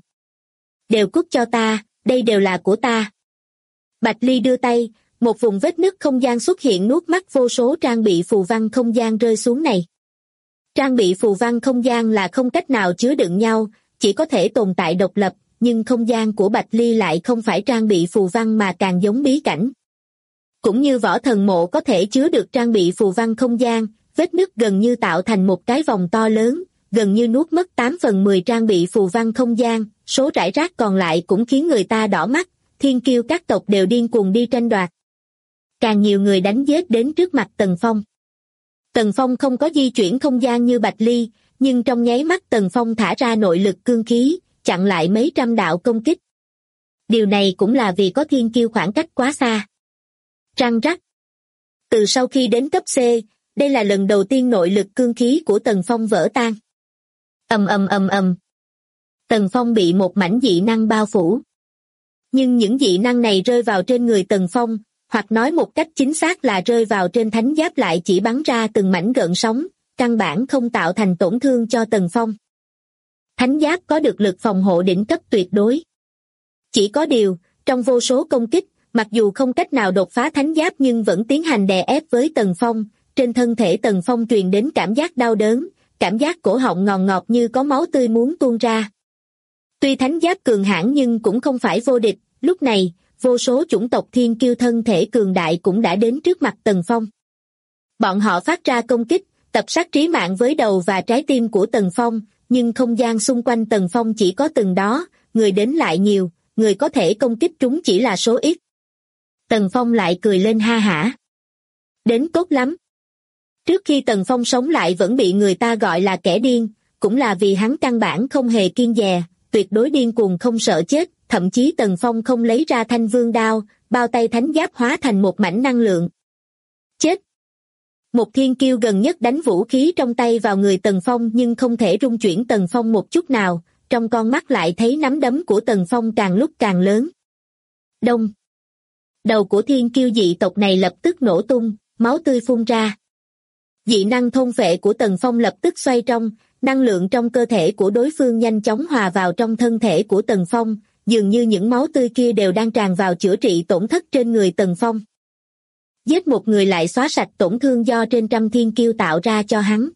Speaker 2: Đều cút cho ta, đây đều là của ta. Bạch Ly đưa tay, một vùng vết nứt không gian xuất hiện nuốt mắt vô số trang bị phù văn không gian rơi xuống này. Trang bị phù văn không gian là không cách nào chứa đựng nhau, chỉ có thể tồn tại độc lập, nhưng không gian của Bạch Ly lại không phải trang bị phù văn mà càng giống bí cảnh. Cũng như võ thần mộ có thể chứa được trang bị phù văn không gian, vết nứt gần như tạo thành một cái vòng to lớn, gần như nuốt mất 8/10 trang bị phù văn không gian, số rải rác còn lại cũng khiến người ta đỏ mắt, thiên kiêu các tộc đều điên cuồng đi tranh đoạt. Càng nhiều người đánh giết đến trước mặt Tần Phong. Tần Phong không có di chuyển không gian như Bạch Ly, nhưng trong nháy mắt Tần Phong thả ra nội lực cương khí, chặn lại mấy trăm đạo công kích. Điều này cũng là vì có thiên kiêu khoảng cách quá xa. Răng rắc. Từ sau khi đến cấp C, đây là lần đầu tiên nội lực cương khí của Tần Phong vỡ tan. Ầm ầm ầm ầm. Tần Phong bị một mảnh dị năng bao phủ. Nhưng những dị năng này rơi vào trên người Tần Phong, hoặc nói một cách chính xác là rơi vào trên thánh giáp lại chỉ bắn ra từng mảnh gợn sóng, căn bản không tạo thành tổn thương cho Tần Phong. Thánh giáp có được lực phòng hộ đỉnh cấp tuyệt đối. Chỉ có điều, trong vô số công kích, mặc dù không cách nào đột phá thánh giáp nhưng vẫn tiến hành đè ép với Tần Phong, trên thân thể Tần Phong truyền đến cảm giác đau đớn, cảm giác cổ họng ngọt ngọt như có máu tươi muốn tuôn ra. Tuy thánh giáp cường hãn nhưng cũng không phải vô địch, lúc này, vô số chủng tộc thiên kiêu thân thể cường đại cũng đã đến trước mặt Tần Phong. Bọn họ phát ra công kích, tập sát trí mạng với đầu và trái tim của Tần Phong, nhưng không gian xung quanh Tần Phong chỉ có từng đó, người đến lại nhiều, người có thể công kích chúng chỉ là số ít. Tần Phong lại cười lên ha hả. Đến tốt lắm. Trước khi Tần Phong sống lại vẫn bị người ta gọi là kẻ điên, cũng là vì hắn căn bản không hề kiêng dè, tuyệt đối điên cuồng không sợ chết, thậm chí Tần Phong không lấy ra thanh vương đao, bao tay thánh giáp hóa thành một mảnh năng lượng. Chết! Một thiên kiêu gần nhất đánh vũ khí trong tay vào người Tần Phong nhưng không thể rung chuyển Tần Phong một chút nào, trong con mắt lại thấy nắm đấm của Tần Phong càng lúc càng lớn. Đông! Đầu của thiên kiêu dị tộc này lập tức nổ tung, máu tươi phun ra. Dị năng thôn phệ của Tần Phong lập tức xoay trong, năng lượng trong cơ thể của đối phương nhanh chóng hòa vào trong thân thể của Tần Phong, dường như những máu tươi kia đều đang tràn vào chữa trị tổn thất trên người Tần Phong. Giết một người lại xóa sạch tổn thương do trên trăm thiên kiêu tạo ra cho hắn.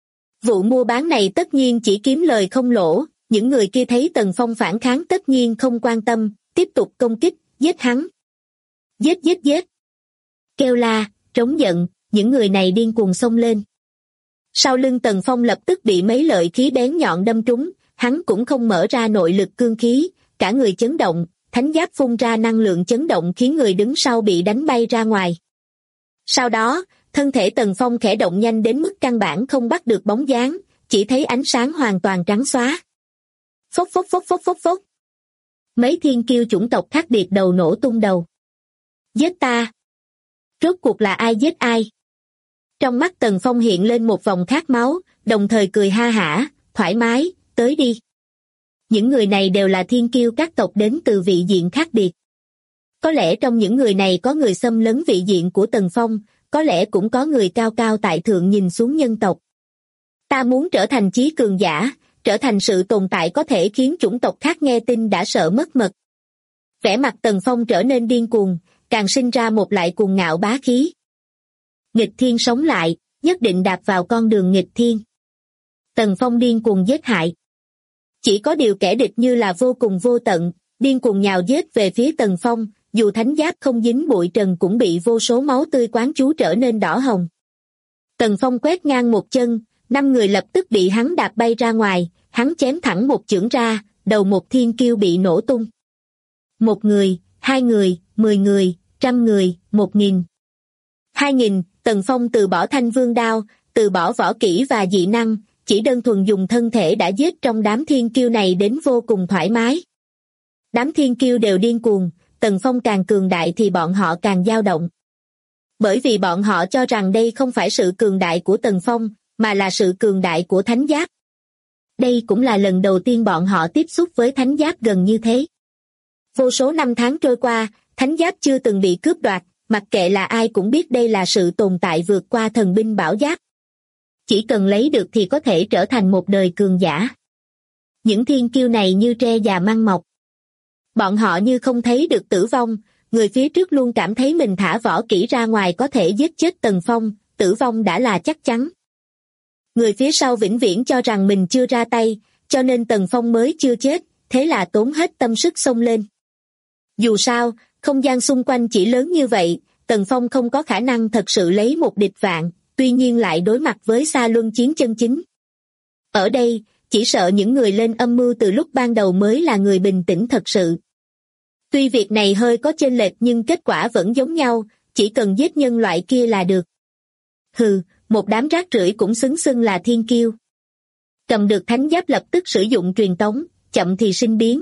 Speaker 2: Vụ mua bán này tất nhiên chỉ kiếm lời không lỗ, những người kia thấy Tần Phong phản kháng tất nhiên không quan tâm, tiếp tục công kích, giết hắn. Giết giết giết. Kêu la, trống giận, những người này điên cuồng xông lên. Sau lưng Tần Phong lập tức bị mấy lợi khí bén nhọn đâm trúng, hắn cũng không mở ra nội lực cương khí, cả người chấn động, thánh giáp phun ra năng lượng chấn động khiến người đứng sau bị đánh bay ra ngoài. Sau đó, thân thể Tần Phong khẽ động nhanh đến mức căn bản không bắt được bóng dáng, chỉ thấy ánh sáng hoàn toàn trắng xóa. Phốc phốc phốc phốc phốc phốc. Mấy thiên kiêu chủng tộc khác biệt đầu nổ tung đầu. Giết ta! Rốt cuộc là ai giết ai? Trong mắt Tần Phong hiện lên một vòng khát máu, đồng thời cười ha hả, thoải mái, tới đi. Những người này đều là thiên kiêu các tộc đến từ vị diện khác biệt. Có lẽ trong những người này có người xâm lấn vị diện của Tần Phong, có lẽ cũng có người cao cao tại thượng nhìn xuống nhân tộc. Ta muốn trở thành chí cường giả, trở thành sự tồn tại có thể khiến chủng tộc khác nghe tin đã sợ mất mật. Vẻ mặt Tần Phong trở nên điên cuồng, càng sinh ra một loại cuồng ngạo bá khí. Nghịch thiên sống lại, nhất định đạp vào con đường nghịch thiên. Tần Phong điên cuồng giết hại. Chỉ có điều kẻ địch như là vô cùng vô tận, điên cuồng nhào giết về phía Tần Phong, dù thánh giáp không dính bụi trần cũng bị vô số máu tươi quán chú trở nên đỏ hồng. Tần Phong quét ngang một chân, 5 người lập tức bị hắn đạp bay ra ngoài, hắn chém thẳng một chưởng ra, đầu một thiên kiêu bị nổ tung. 1 người, 2 người, 10 người, 100 người, 1000. 2000, Tần Phong từ bỏ thanh vương đao, từ bỏ võ kỹ và dị năng, chỉ đơn thuần dùng thân thể đã giết trong đám thiên kiêu này đến vô cùng thoải mái. Đám thiên kiêu đều điên cuồng, Tần Phong càng cường đại thì bọn họ càng dao động. Bởi vì bọn họ cho rằng đây không phải sự cường đại của Tần Phong, mà là sự cường đại của thánh giáp. Đây cũng là lần đầu tiên bọn họ tiếp xúc với thánh giáp gần như thế. Vô số năm tháng trôi qua, thánh giáp chưa từng bị cướp đoạt, mặc kệ là ai cũng biết đây là sự tồn tại vượt qua thần binh bảo giáp. Chỉ cần lấy được thì có thể trở thành một đời cường giả. Những thiên kiêu này như tre già măng mọc. Bọn họ như không thấy được tử vong, người phía trước luôn cảm thấy mình thả võ kỹ ra ngoài có thể giết chết Tần Phong, tử vong đã là chắc chắn. Người phía sau vĩnh viễn cho rằng mình chưa ra tay, cho nên Tần Phong mới chưa chết, thế là tốn hết tâm sức xông lên. Dù sao, không gian xung quanh chỉ lớn như vậy, Tần Phong không có khả năng thật sự lấy một địch vạn, tuy nhiên lại đối mặt với Sa Luân chiến chân chính. Ở đây, chỉ sợ những người lên âm mưu từ lúc ban đầu mới là người bình tĩnh thật sự. Tuy việc này hơi có chênh lệch nhưng kết quả vẫn giống nhau, chỉ cần giết nhân loại kia là được. Hừ, một đám rác rưởi cũng xứng là thiên kiêu. Cầm được thánh giáp lập tức sử dụng truyền tống, chậm thì sinh biến.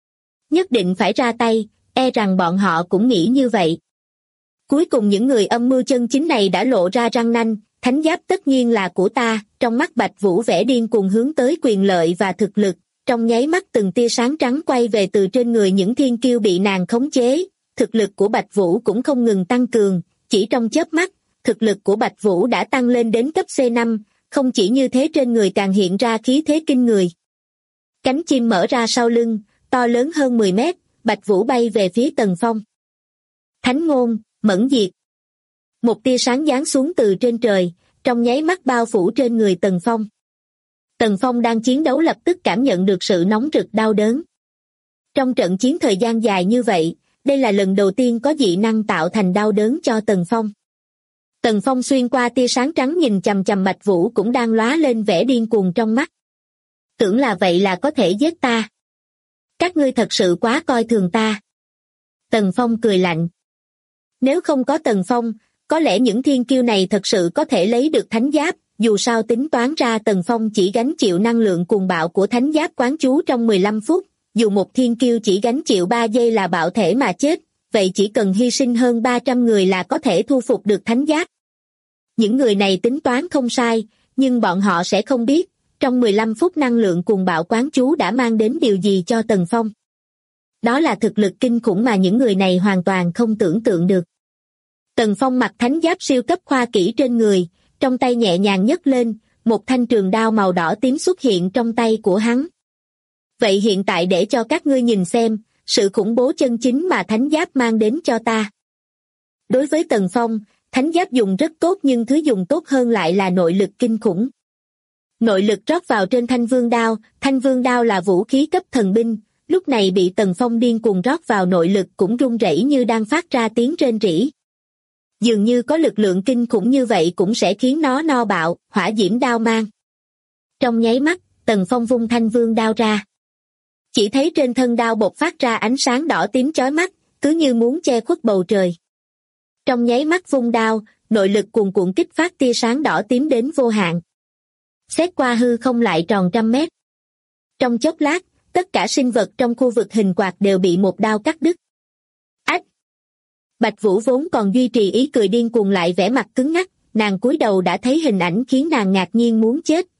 Speaker 2: Nhất định phải ra tay, e rằng bọn họ cũng nghĩ như vậy. Cuối cùng những người âm mưu chân chính này đã lộ ra răng nanh, thánh giáp tất nhiên là của ta, trong mắt Bạch Vũ vẻ điên cuồng hướng tới quyền lợi và thực lực, trong nháy mắt từng tia sáng trắng quay về từ trên người những thiên kiêu bị nàng khống chế, thực lực của Bạch Vũ cũng không ngừng tăng cường, chỉ trong chớp mắt, thực lực của Bạch Vũ đã tăng lên đến cấp C5, không chỉ như thế trên người càng hiện ra khí thế kinh người. Cánh chim mở ra sau lưng, to lớn hơn 10 mét, Bạch Vũ bay về phía Tần Phong. Thánh ngôn, mẫn diệt. Một tia sáng giáng xuống từ trên trời, trong nháy mắt bao phủ trên người Tần Phong. Tần Phong đang chiến đấu lập tức cảm nhận được sự nóng rực đau đớn. Trong trận chiến thời gian dài như vậy, đây là lần đầu tiên có dị năng tạo thành đau đớn cho Tần Phong. Tần Phong xuyên qua tia sáng trắng nhìn chằm chằm Bạch Vũ cũng đang lóa lên vẻ điên cuồng trong mắt. Tưởng là vậy là có thể giết ta. Các ngươi thật sự quá coi thường ta. Tần Phong cười lạnh. Nếu không có Tần Phong, có lẽ những thiên kiêu này thật sự có thể lấy được thánh giáp, dù sao tính toán ra Tần Phong chỉ gánh chịu năng lượng cuồng bạo của thánh giáp quán chú trong 15 phút, dù một thiên kiêu chỉ gánh chịu 3 giây là bạo thể mà chết, vậy chỉ cần hy sinh hơn 300 người là có thể thu phục được thánh giáp. Những người này tính toán không sai, nhưng bọn họ sẽ không biết, trong 15 phút năng lượng cuồng bạo quán chú đã mang đến điều gì cho Tần Phong. Đó là thực lực kinh khủng mà những người này hoàn toàn không tưởng tượng được. Tần Phong mặc thánh giáp siêu cấp khoa kỹ trên người, trong tay nhẹ nhàng nhấc lên, một thanh trường đao màu đỏ tím xuất hiện trong tay của hắn. Vậy hiện tại để cho các ngươi nhìn xem, sự khủng bố chân chính mà thánh giáp mang đến cho ta. Đối với Tần Phong, thánh giáp dùng rất tốt nhưng thứ dùng tốt hơn lại là nội lực kinh khủng. Nội lực rót vào trên thanh vương đao là vũ khí cấp thần binh, lúc này bị Tần Phong điên cuồng rót vào nội lực cũng rung rẩy như đang phát ra tiếng rên rỉ. Dường như có lực lượng kinh khủng như vậy cũng sẽ khiến nó no bạo, hỏa diễm đao mang. Trong nháy mắt, Tần Phong vung thanh vương đao ra. Chỉ thấy trên thân đao bộc phát ra ánh sáng đỏ tím chói mắt, cứ như muốn che khuất bầu trời. Trong nháy mắt vung đao, nội lực cuồn cuộn kích phát tia sáng đỏ tím đến vô hạn. Xét qua hư không lại tròn 100 mét. Trong chốc lát, tất cả sinh vật trong khu vực hình quạt đều bị một đao cắt đứt. Ách! Bạch Vũ vốn còn duy trì ý cười điên cuồng lại vẻ mặt cứng ngắc, nàng cúi đầu đã thấy hình ảnh khiến nàng ngạc nhiên muốn chết,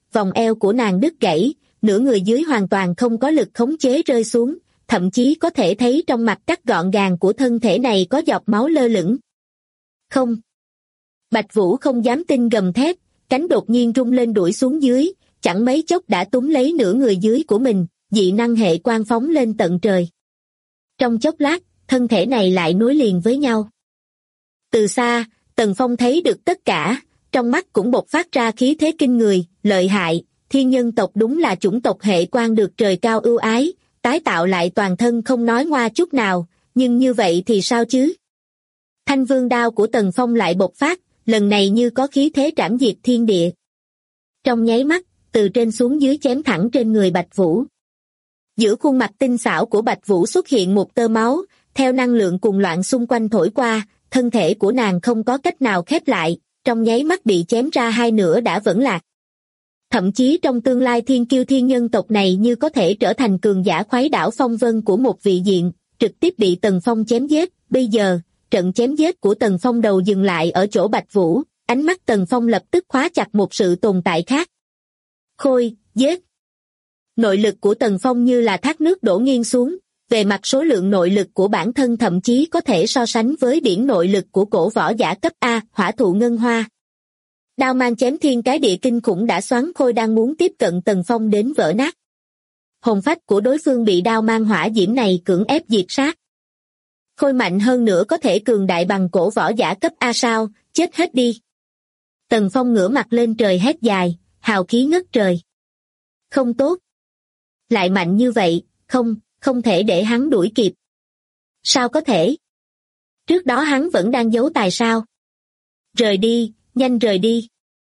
Speaker 2: vòng eo của nàng đứt gãy, nửa người dưới hoàn toàn không có lực khống chế rơi xuống, thậm chí có thể thấy trong mặt cắt gọn gàng của thân thể này có giọt máu lơ lửng. Không! Bạch Vũ không dám tin gầm thét, cánh đột nhiên rung lên đuổi xuống dưới, chẳng mấy chốc đã túm lấy nửa người dưới của mình, dị năng hệ quang phóng lên tận trời. Trong chốc lát, thân thể này lại nối liền với nhau. Từ xa, Tần Phong thấy được tất cả, trong mắt cũng bộc phát ra khí thế kinh người, lợi hại, thiên nhân tộc đúng là chủng tộc hệ quang được trời cao ưu ái, tái tạo lại toàn thân không nói ngoa chút nào, nhưng như vậy thì sao chứ? Thanh vương đao của Tần Phong lại bộc phát, lần này như có khí thế trảm diệt thiên địa. Trong nháy mắt, từ trên xuống dưới chém thẳng trên người Bạch Vũ. Giữa khuôn mặt tinh xảo của Bạch Vũ xuất hiện một tơ máu, theo năng lượng cuồng loạn xung quanh thổi qua, thân thể của nàng không có cách nào khép lại, trong nháy mắt bị chém ra hai nửa đã vỡ lạc. Thậm chí trong tương lai thiên kiêu thiên nhân tộc này như có thể trở thành cường giả khuấy đảo phong vân của một vị diện, trực tiếp bị Tần Phong chém giết. Bây giờ, trận chém giết của Tần Phong đầu dừng lại ở chỗ Bạch Vũ, ánh mắt Tần Phong lập tức khóa chặt một sự tồn tại khác. Khôi, giết! Nội lực của Tần Phong như là thác nước đổ nghiêng xuống, về mặt số lượng nội lực của bản thân thậm chí có thể so sánh với biển nội lực của cổ võ giả cấp A, Hỏa Thụ Ngân Hoa. Đao mang chém thiên cái địa kinh khủng đã xoắn Khôi đang muốn tiếp cận Tần Phong đến vỡ nát. Hồn phách của đối phương bị đao mang hỏa diễm này cưỡng ép diệt sát. Khôi mạnh hơn nữa có thể cường đại bằng cổ võ giả cấp A sao, chết hết đi. Tần Phong ngửa mặt lên trời hét dài, hào khí ngất trời. Không tốt. Lại mạnh như vậy, không thể để hắn đuổi kịp. Sao có thể? Trước đó hắn vẫn đang giấu tài sao? Rời đi, nhanh rời đi.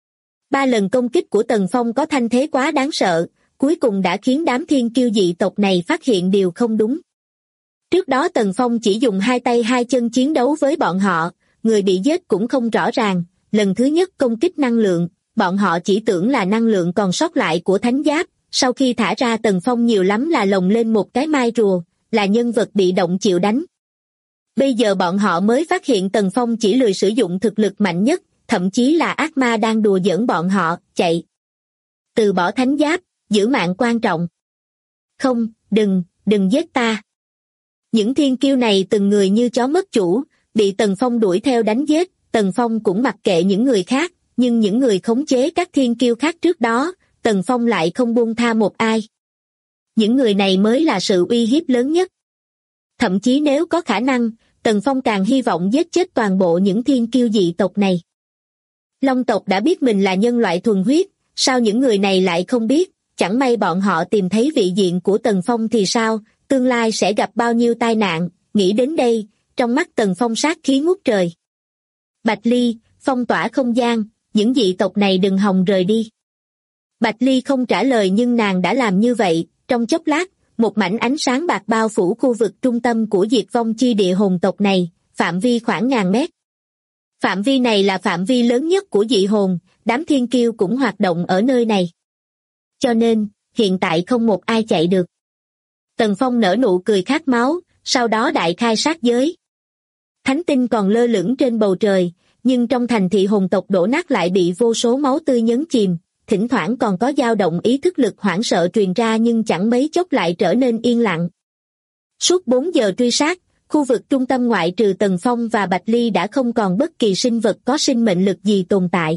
Speaker 2: 3 lần công kích của Tần Phong có thanh thế quá đáng sợ, cuối cùng đã khiến đám thiên kiêu dị tộc này phát hiện điều không đúng. Trước đó Tần Phong chỉ dùng 2 tay 2 chân chiến đấu với bọn họ, người bị giết cũng không rõ ràng, lần thứ nhất công kích năng lượng, bọn họ chỉ tưởng là năng lượng còn sót lại của thánh giáp, sau khi thả ra Tần Phong nhiều lắm là lồng lên một cái mai rùa, là nhân vật bị động chịu đánh. Bây giờ bọn họ mới phát hiện Tần Phong chỉ lười sử dụng thực lực mạnh nhất, thậm chí là ác ma đang đùa giỡn bọn họ, chạy. Từ bỏ thánh giáp, giữ mạng quan trọng. Không, đừng giết ta. Những thiên kiêu này từng người như chó mất chủ, bị Tần Phong đuổi theo đánh giết, Tần Phong cũng mặc kệ những người khác, nhưng những người khống chế các thiên kiêu khác trước đó, Tần Phong lại không buông tha một ai. Những người này mới là sự uy hiếp lớn nhất. Thậm chí nếu có khả năng, Tần Phong càng hy vọng giết chết toàn bộ những thiên kiêu dị tộc này. Long tộc đã biết mình là nhân loại thuần huyết, sao những người này lại không biết, chẳng may bọn họ tìm thấy vị diện của Tần Phong thì sao, tương lai sẽ gặp bao nhiêu tai nạn, nghĩ đến đây, trong mắt Tần Phong sát khí ngút trời. Bạch Ly, phong tỏa không gian, những dị tộc này đừng hòng rời đi. Bạch Ly không trả lời nhưng nàng đã làm như vậy, trong chốc lát, một mảnh ánh sáng bạc bao phủ khu vực trung tâm của diệt vong chi địa hồn tộc này, phạm vi khoảng ngàn mét. Phạm vi này là phạm vi lớn nhất của dị hồn, đám thiên kiêu cũng hoạt động ở nơi này. Cho nên, hiện tại không một ai chạy được. Tần Phong nở nụ cười khát máu, sau đó đại khai sát giới. Thánh tinh còn lơ lửng trên bầu trời, nhưng trong thành thị hồn tộc đổ nát lại bị vô số máu tươi nhấn chìm, thỉnh thoảng còn có dao động ý thức lực hoảng sợ truyền ra nhưng chẳng mấy chốc lại trở nên yên lặng. Suốt 4 giờ truy sát, khu vực trung tâm ngoại trừ Tần Phong và Bạch Ly đã không còn bất kỳ sinh vật có sinh mệnh lực gì tồn tại.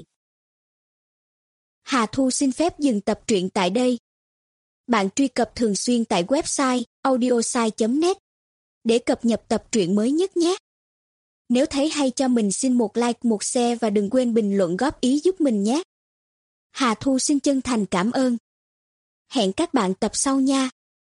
Speaker 3: Hà Thu xin phép dừng tập truyện tại đây. Bạn truy cập thường xuyên tại website audiosai.net để cập nhật tập truyện mới nhất nhé. Nếu thấy hay cho mình xin một like, một share và đừng quên bình luận góp ý giúp mình nhé. Hà Thu xin chân thành cảm ơn. Hẹn các bạn tập sau nha.